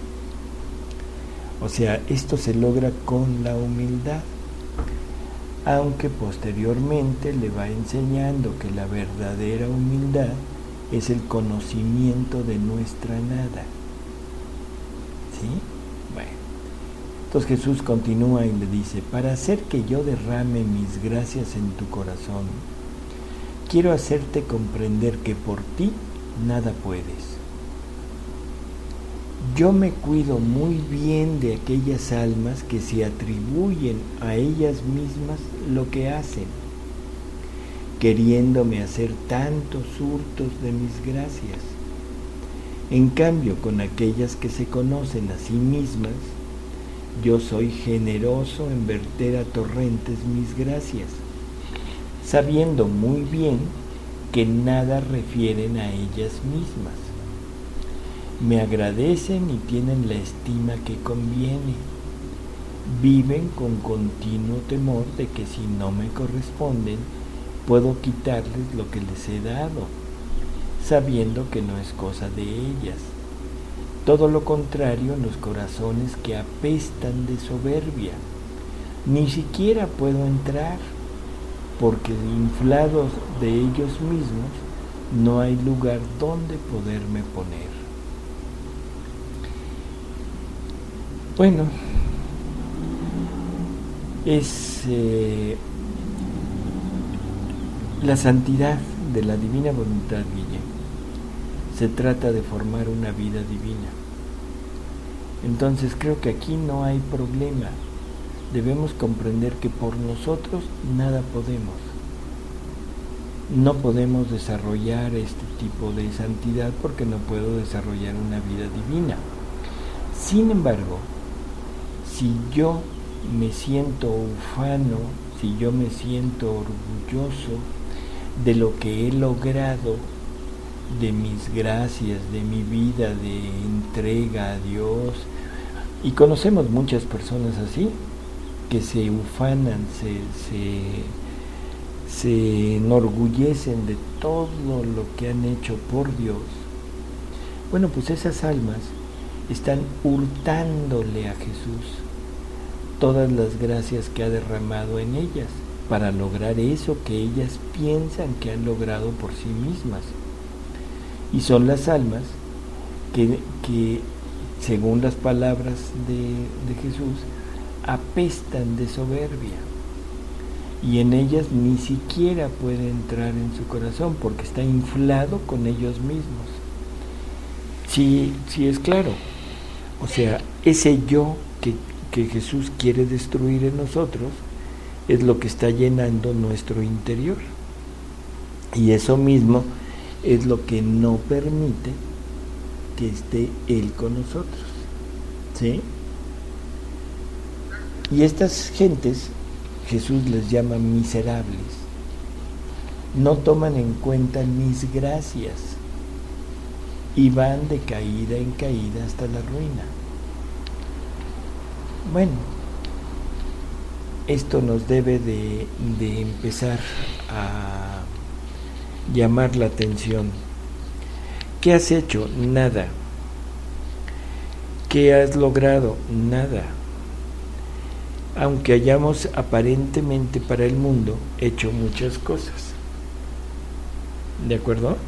O sea, esto se logra con la humildad. Aunque posteriormente le va enseñando que la verdadera humildad es el conocimiento de nuestra nada. ¿Sí? Bueno, entonces Jesús continúa y le dice, para hacer que yo derrame mis gracias en tu corazón, quiero hacerte comprender que por ti nada puedes. Yo me cuido muy bien de aquellas almas que se atribuyen a ellas mismas lo que hacen, queriéndome hacer tantos hurtos de mis gracias. En cambio, con aquellas que se conocen a sí mismas, yo soy generoso en verter a torrentes mis gracias, sabiendo muy bien que nada refieren a ellas mismas. Me agradecen y tienen la estima que conviene. Viven con continuo temor de que si no me corresponden, puedo quitarles lo que les he dado, sabiendo que no es cosa de ellas. Todo lo contrario en los corazones que apestan de soberbia. Ni siquiera puedo entrar, porque inflados de ellos mismos, no hay lugar donde poderme poner. Bueno, es la santidad de la divina voluntad, Guille. Se trata de formar una vida divina. Entonces creo que aquí no hay problema. Debemos comprender que por nosotros nada podemos. No podemos desarrollar este tipo de santidad porque no puedo desarrollar una vida divina. Sin embargo, si yo me siento ufano, si yo me siento orgulloso de lo que he logrado, de mis gracias, de mi vida de entrega a Dios, y conocemos muchas personas así, que se ufanan, se enorgullecen de todo lo que han hecho por Dios. Bueno, pues esas almas están hurtándole a Jesús todas las gracias que ha derramado en ellas para lograr eso que ellas piensan que han logrado por sí mismas. Y son las almas que según las palabras de Jesús, apestan de soberbia, y en ellas ni siquiera puede entrar en su corazón porque está inflado con ellos mismos. Sí es claro. O sea, ese yo que Jesús quiere destruir en nosotros es lo que está llenando nuestro interior, y eso mismo es lo que no permite que esté Él con nosotros, ¿sí? Y estas gentes Jesús les llama miserables. No toman en cuenta mis gracias y van de caída en caída hasta la ruina. Bueno, esto nos debe de empezar a llamar la atención. ¿Qué has hecho? Nada. ¿Qué has logrado? Nada. Aunque hayamos aparentemente para el mundo hecho muchas cosas. ¿De acuerdo?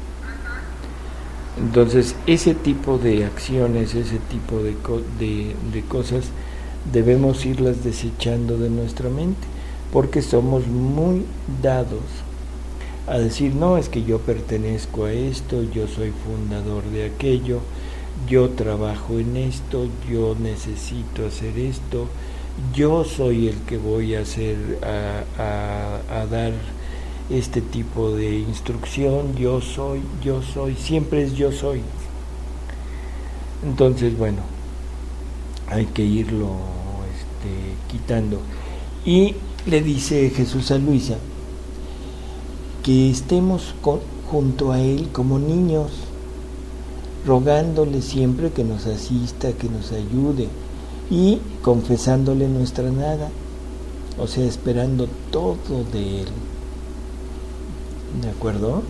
Entonces, ese tipo de acciones, ese tipo de cosas, debemos irlas desechando de nuestra mente, porque somos muy dados a decir, no, es que yo pertenezco a esto, yo soy fundador de aquello, yo trabajo en esto, yo necesito hacer esto, yo soy el que voy a hacer, a dar este tipo de instrucción, yo soy, siempre es yo soy. Entonces, bueno, hay que irlo quitando. Y le dice Jesús a Luisa que estemos junto a Él como niños, rogándole siempre que nos asista, que nos ayude, y confesándole nuestra nada, o sea, esperando todo de Él. ¿De acuerdo?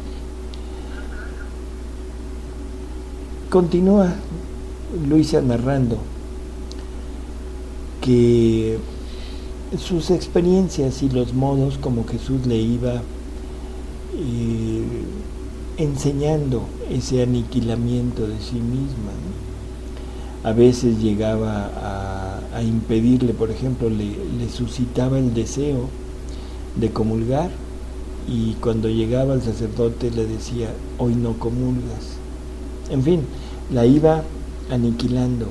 Continúa Luisa narrando que sus experiencias y los modos como Jesús le iba enseñando ese aniquilamiento de sí misma, ¿no? A veces llegaba a impedirle, por ejemplo, le suscitaba el deseo de comulgar, y cuando llegaba el sacerdote le decía, hoy no comulgas. En fin, la iba aniquilando.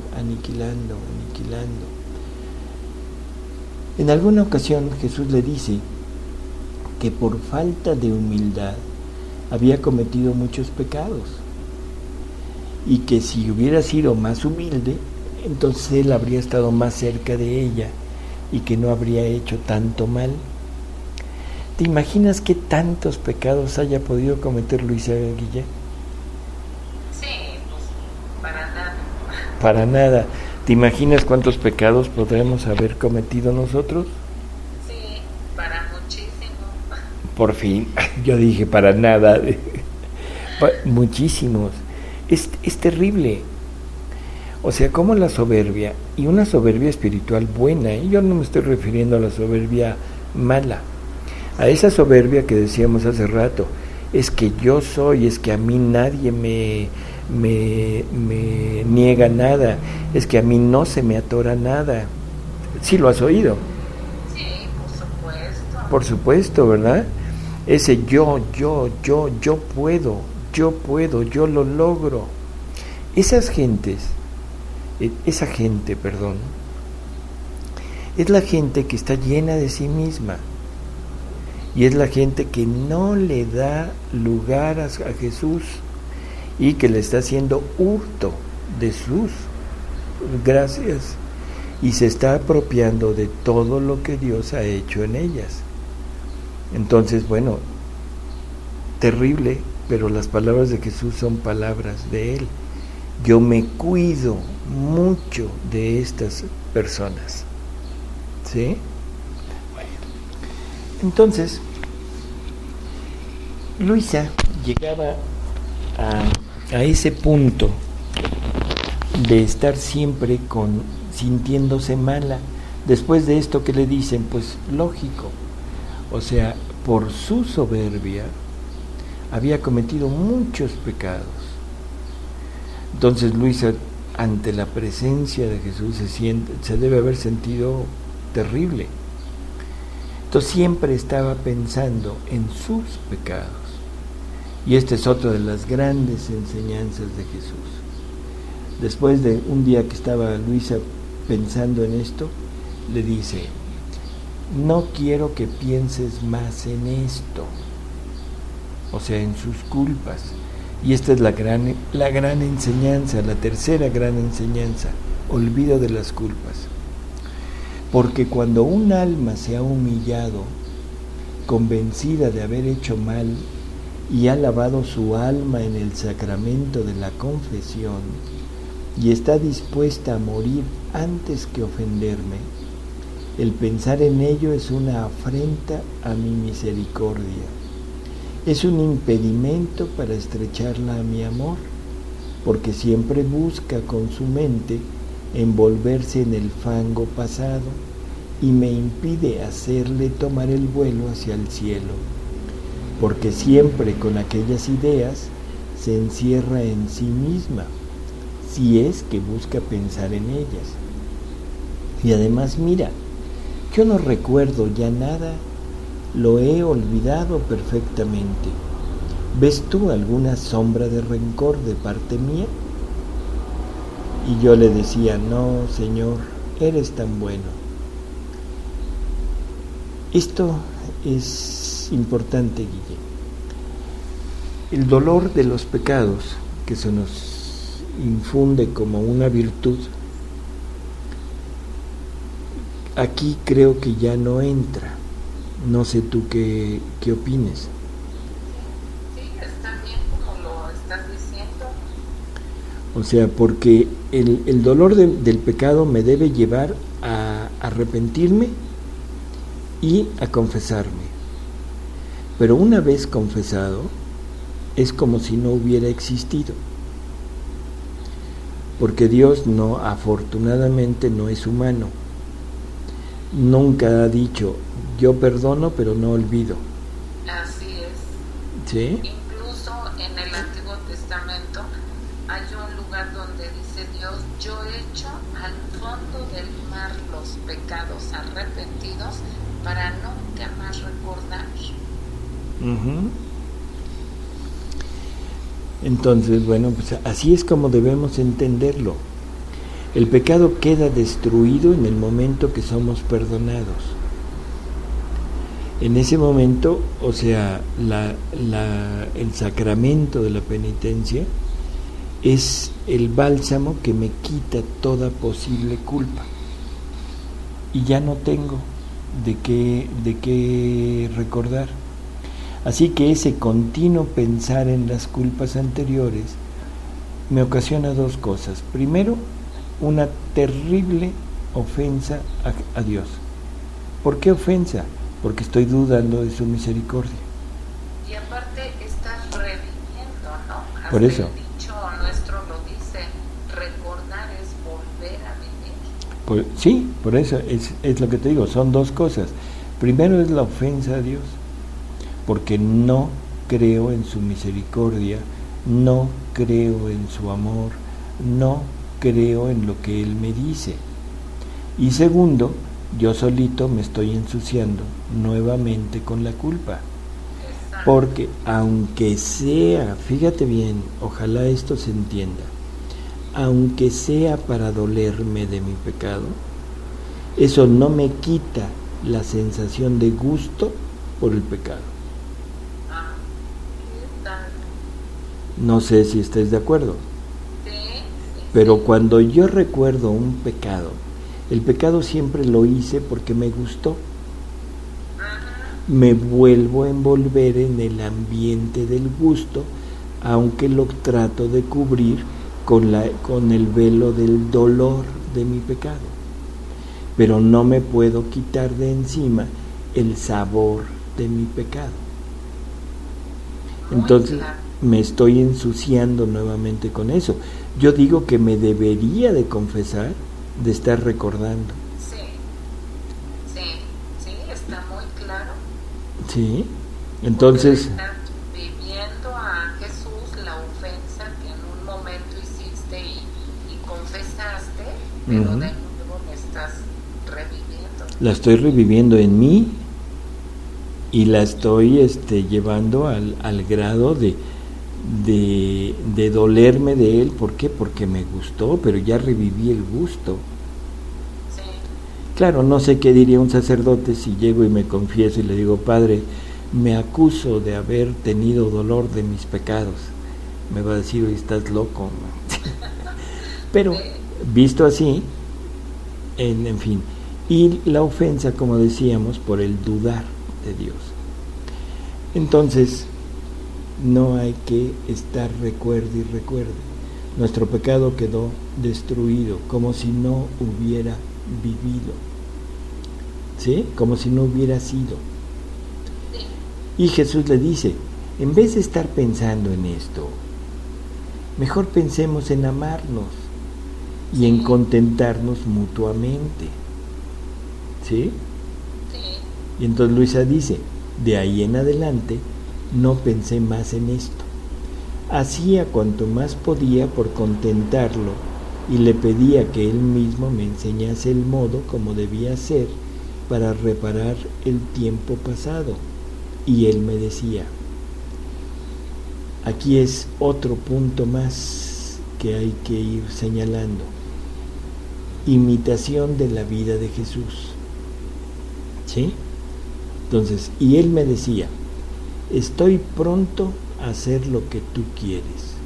En alguna ocasión Jesús le dice que por falta de humildad había cometido muchos pecados, y que si hubiera sido más humilde, entonces él habría estado más cerca de ella y que no habría hecho tanto mal. ¿Te imaginas qué tantos pecados haya podido cometer Luisa, Guille? Sí, pues para nada. Para nada. ¿Te imaginas cuántos pecados podremos haber cometido nosotros? Sí, para muchísimo. Por fin, yo dije para nada. Muchísimos. Es terrible. O sea, como la soberbia, y una soberbia espiritual buena, y yo no me estoy refiriendo a la soberbia mala, a esa soberbia que decíamos hace rato, es que yo soy, es que a mí nadie me niega nada, es que a mí no se me atora nada. ¿Sí lo has oído? Sí, Por supuesto, ¿verdad? Ese yo puedo, yo lo logro. Esa gente, perdón, es la gente que está llena de sí misma. Y es la gente que no le da lugar a Jesús y que le está haciendo hurto de sus gracias y se está apropiando de todo lo que Dios ha hecho en ellas. Entonces, bueno, terrible, pero las palabras de Jesús son palabras de Él. Yo me cuido mucho de estas personas. ¿Sí? Bueno. Entonces, Luisa llegaba a ese punto de estar siempre sintiéndose mala. Después de esto que le dicen, pues lógico, o sea, por su soberbia había cometido muchos pecados. Entonces Luisa, ante la presencia de Jesús, se debe haber sentido terrible. Entonces siempre estaba pensando en sus pecados. Y esta es otra de las grandes enseñanzas de Jesús. Después de un día que estaba Luisa pensando en esto, le dice: no quiero que pienses más en esto, o sea, en sus culpas. Y esta es la gran enseñanza, la tercera gran enseñanza: olvido de las culpas. Porque cuando un alma se ha humillado, convencida de haber hecho mal, y ha lavado su alma en el sacramento de la confesión, y está dispuesta a morir antes que ofenderme, el pensar en ello es una afrenta a mi misericordia. Es un impedimento para estrecharla a mi amor, porque siempre busca con su mente envolverse en el fango pasado y me impide hacerle tomar el vuelo hacia el cielo, porque siempre con aquellas ideas se encierra en sí misma, si es que busca pensar en ellas. Y además, mira, yo no recuerdo ya nada, lo he olvidado perfectamente. ¿Ves tú alguna sombra de rencor de parte mía? Y yo le decía: no, Señor, eres tan bueno. Esto es importante, Guille. El dolor de los pecados, que se nos infunde como una virtud, aquí creo que ya no entra. No sé tú qué opines. Sí, está bien como lo estás diciendo. O sea, porque el dolor del pecado me debe llevar a arrepentirme y a confesarme. Pero una vez confesado, es como si no hubiera existido. Porque Dios afortunadamente no es humano. Nunca ha dicho: yo perdono pero no olvido. Así es. ¿Sí? Incluso en el Antiguo Testamento hay un lugar donde dice Dios: yo echo al fondo del mar los pecados arrepentidos para nunca más recordar. Uh-huh. Entonces, bueno, pues así es como debemos entenderlo. El pecado queda destruido en el momento que somos perdonados. En ese momento, o sea, el sacramento de la penitencia es el bálsamo que me quita toda posible culpa. Y ya no tengo de qué recordar. Así que ese continuo pensar en las culpas anteriores me ocasiona dos cosas. Primero, una terrible ofensa a Dios. ¿Por qué ofensa? Porque estoy dudando de su misericordia. Y aparte estás reviviendo, ¿no? Hasta por eso. El dicho nuestro lo dice: recordar es volver a vivir. Sí, por eso es lo que te digo, son dos cosas. Primero es la ofensa a Dios, porque no creo en su misericordia, no creo en su amor, no creo en lo que Él me dice. Y segundo, yo solito me estoy ensuciando nuevamente con la culpa. Porque aunque sea, fíjate bien, ojalá esto se entienda, aunque sea para dolerme de mi pecado, eso no me quita la sensación de gusto por el pecado. No sé si estés de acuerdo. Pero cuando yo recuerdo un pecado, el pecado siempre lo hice porque me gustó. Me vuelvo a envolver en el ambiente del gusto, aunque lo trato de cubrir con el velo del dolor de mi pecado. Pero no me puedo quitar de encima el sabor de mi pecado. Entonces me estoy ensuciando nuevamente con eso. Yo digo que me debería de confesar, de estar recordando. Sí, está muy claro. Sí, entonces... Estás viviendo a Jesús la ofensa que en un momento hiciste y confesaste, pero de nuevo la estás reviviendo. La estoy reviviendo en mí y la estoy llevando al grado de dolerme de él. ¿Por qué? Porque me gustó, pero ya reviví el gusto. Sí. Claro, no sé qué diría un sacerdote si llego y me confieso y le digo, Padre, me acuso de haber tenido dolor de mis pecados. Me va a decir, oye, estás loco. Pero visto así, en fin, y la ofensa, como decíamos, por el dudar de Dios. Entonces, no hay que estar recuerde y recuerde. Nuestro pecado quedó destruido, como si no hubiera vivido, ¿sí? Como si no hubiera sido. Y Jesús le dice, en vez de estar pensando en esto, mejor pensemos en amarnos y en contentarnos mutuamente, ¿sí? Y entonces Luisa dice, de ahí en adelante no pensé más en esto. Hacía cuanto más podía por contentarlo y le pedía que él mismo me enseñase el modo como debía ser para reparar el tiempo pasado. Y él me decía, aquí es otro punto más que hay que ir señalando, imitación de la vida de Jesús, ¿sí? Entonces, y él me decía, estoy pronto a hacer lo que tú quieres.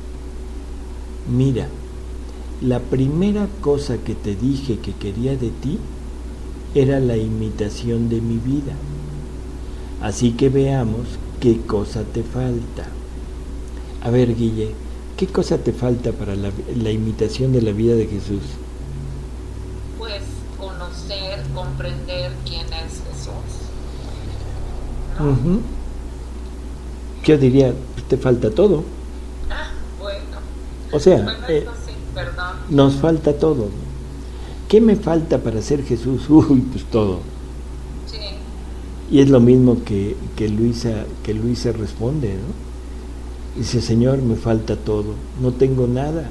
Mira, la primera cosa que te dije que quería de ti era la imitación de mi vida. Así que veamos qué cosa te falta. A ver, Guille, ¿qué cosa te falta para la imitación de la vida de Jesús? Pues conocer, comprender quién es Jesús, ¿no? Yo diría, te falta todo. Bueno. O sea, Eso sí, perdón. nos falta todo. ¿Qué me falta para ser Jesús? Uy, pues todo. Sí. Y es lo mismo que Luisa responde, ¿no? Dice, Señor, me falta todo, no tengo nada.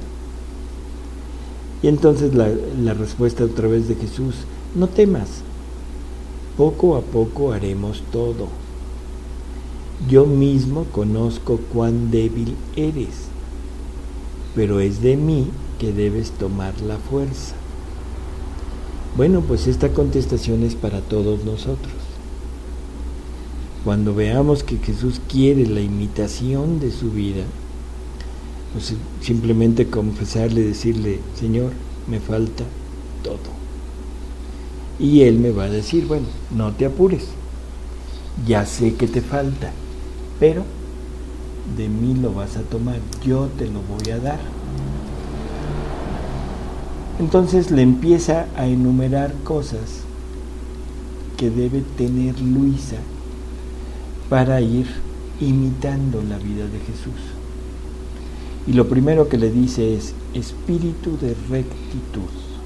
Y entonces la respuesta otra vez de Jesús, no temas, poco a poco haremos todo. Yo mismo conozco cuán débil eres, pero es de mí que debes tomar la fuerza. Bueno, pues esta contestación es para todos nosotros. Cuando veamos que Jesús quiere la imitación de su vida, pues simplemente confesarle, decirle, Señor, me falta todo. Y Él me va a decir, bueno, no te apures, ya sé que te falta, pero de mí lo vas a tomar, yo te lo voy a dar. Entonces le empieza a enumerar cosas que debe tener Luisa para ir imitando la vida de Jesús. Y lo primero que le dice es espíritu de rectitud.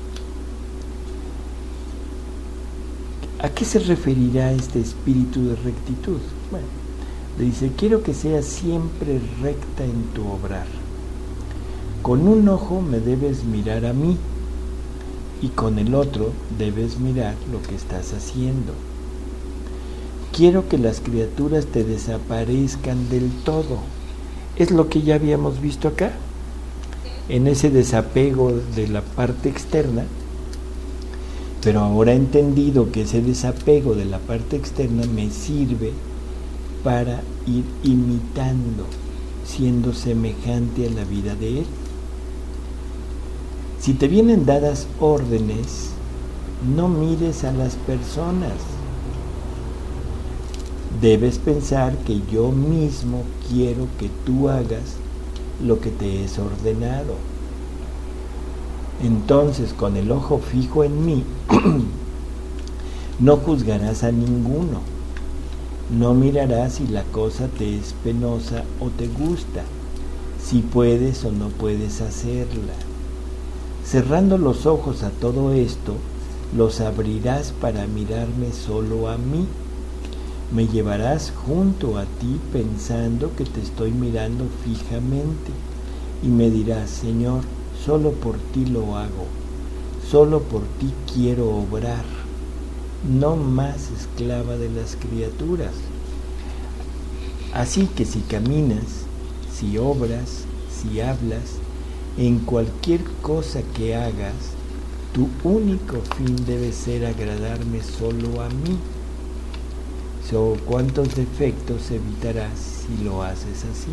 ¿A qué se referirá este espíritu de rectitud? Bueno, le dice, quiero que seas siempre recta en tu obrar. Con un ojo me debes mirar a mí y con el otro debes mirar lo que estás haciendo. Quiero que las criaturas te desaparezcan del todo. Es lo que ya habíamos visto acá. En ese desapego de la parte externa, pero ahora he entendido que ese desapego de la parte externa me sirve para ir imitando, siendo semejante a la vida de Él. Si te vienen dadas órdenes, no mires a las personas. Debes pensar que yo mismo quiero que tú hagas lo que te es ordenado. Entonces, con el ojo fijo en mí, no juzgarás a ninguno. No mirarás si la cosa te es penosa o te gusta, si puedes o no puedes hacerla. Cerrando los ojos a todo esto, los abrirás para mirarme solo a mí. Me llevarás junto a ti pensando que te estoy mirando fijamente y me dirás: Señor, solo por ti lo hago, solo por ti quiero obrar, no más esclava de las criaturas. Así que si caminas, si obras, si hablas, en cualquier cosa que hagas, tu único fin debe ser agradarme solo a mí. ¿Cuántos defectos evitarás si lo haces así?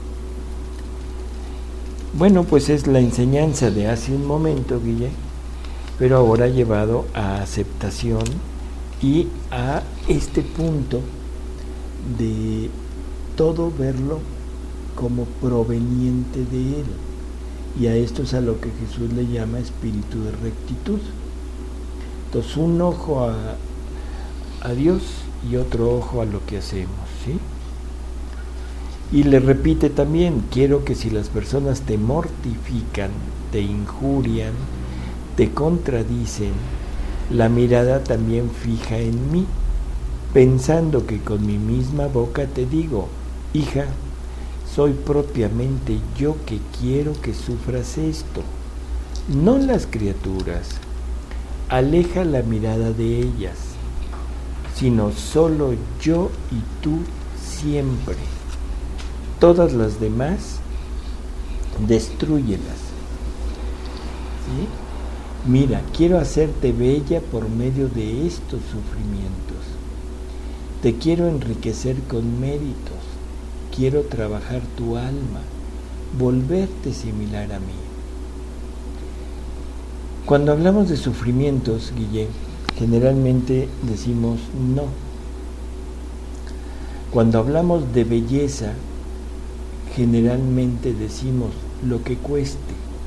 Bueno, pues es la enseñanza de hace un momento, Guille, pero ahora llevado a aceptación y a este punto de todo verlo como proveniente de Él. Y a esto es a lo que Jesús le llama espíritu de rectitud. Entonces, un ojo a Dios y otro ojo a lo que hacemos, ¿sí? Y le repite también: quiero que si las personas te mortifican, te injurian, te contradicen, la mirada también fija en mí, pensando que con mi misma boca te digo: hija, soy propiamente yo que quiero que sufras esto, no las criaturas. Aleja la mirada de ellas, sino solo yo y tú siempre. Todas las demás, destrúyelas. ¿Sí? Mira, quiero hacerte bella por medio de estos sufrimientos. Te quiero enriquecer con méritos. Quiero trabajar tu alma, volverte similar a mí. Cuando hablamos de sufrimientos, Guille, generalmente decimos no. Cuando hablamos de belleza, generalmente decimos lo que cueste.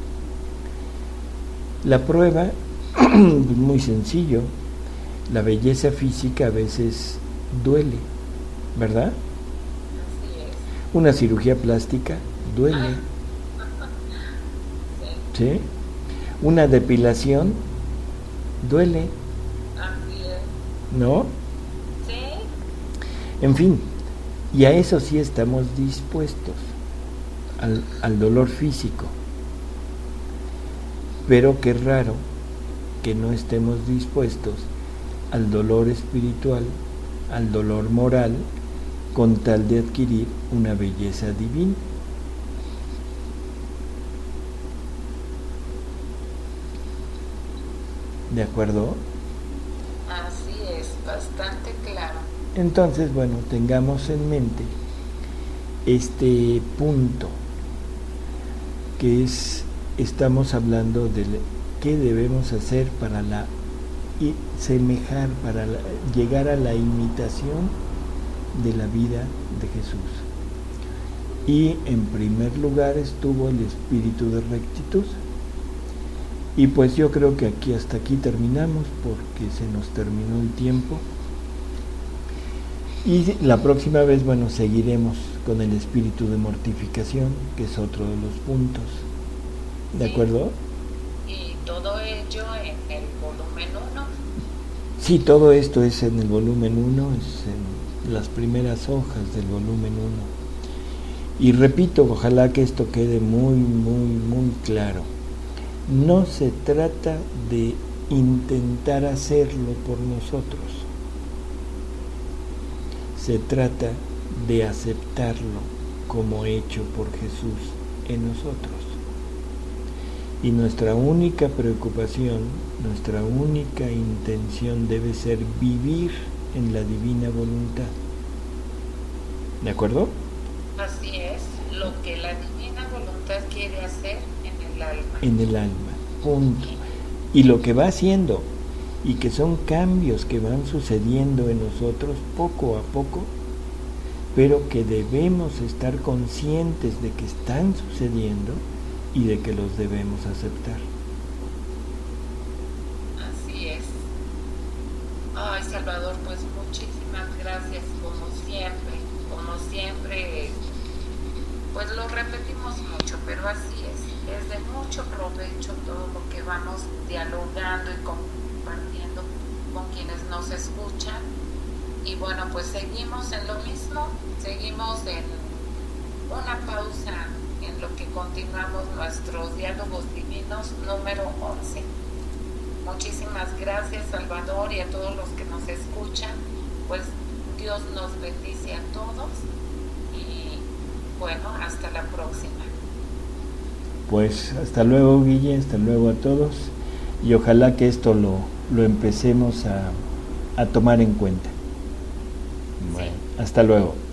La prueba es muy sencillo. La belleza física a veces duele, ¿verdad? Una cirugía plástica duele. ¿Sí? Una depilación duele. ¿No? Sí. En fin, y a eso sí estamos dispuestos, al dolor físico. Pero qué raro que no estemos dispuestos al dolor espiritual, al dolor moral, con tal de adquirir una belleza divina. ¿De acuerdo? Así es, bastante claro. Entonces, bueno, tengamos en mente este punto, que es, estamos hablando de qué debemos hacer para semejar, para llegar a la imitación de la vida de Jesús. Y en primer lugar estuvo el espíritu de rectitud. Y pues yo creo que hasta aquí terminamos, porque se nos terminó el tiempo. Y la próxima vez, bueno, seguiremos con el espíritu de mortificación, que es otro de los puntos. ¿De acuerdo? Y todo ello en el volumen 1. Sí, todo esto es en el volumen 1, es en las primeras hojas del volumen 1. Y repito, ojalá que esto quede muy, muy, muy claro. No se trata de intentar hacerlo por nosotros. Se trata de aceptarlo como hecho por Jesús en nosotros. Y nuestra única preocupación, nuestra única intención debe ser vivir en la divina voluntad. ¿De acuerdo? Así es, lo que la divina voluntad quiere hacer en el alma. En el alma, punto. Y lo que va haciendo, y que son cambios que van sucediendo en nosotros poco a poco, pero que debemos estar conscientes de que están sucediendo y de que los debemos aceptar. Así es. Ay, Salvador, pues muchísimas gracias, como siempre, pues lo repetimos mucho, pero así es de mucho provecho todo lo que vamos dialogando y compartiendo con quienes nos escuchan. Y bueno, pues seguimos en lo mismo, seguimos en una pausa en lo que continuamos nuestros diálogos divinos número 11. Muchísimas gracias, Salvador, y a todos los que nos escuchan. Pues Dios nos bendice a todos y bueno, hasta la próxima. Pues hasta luego, Guille, hasta luego a todos, y ojalá que esto lo empecemos a tomar en cuenta. Bueno, hasta luego.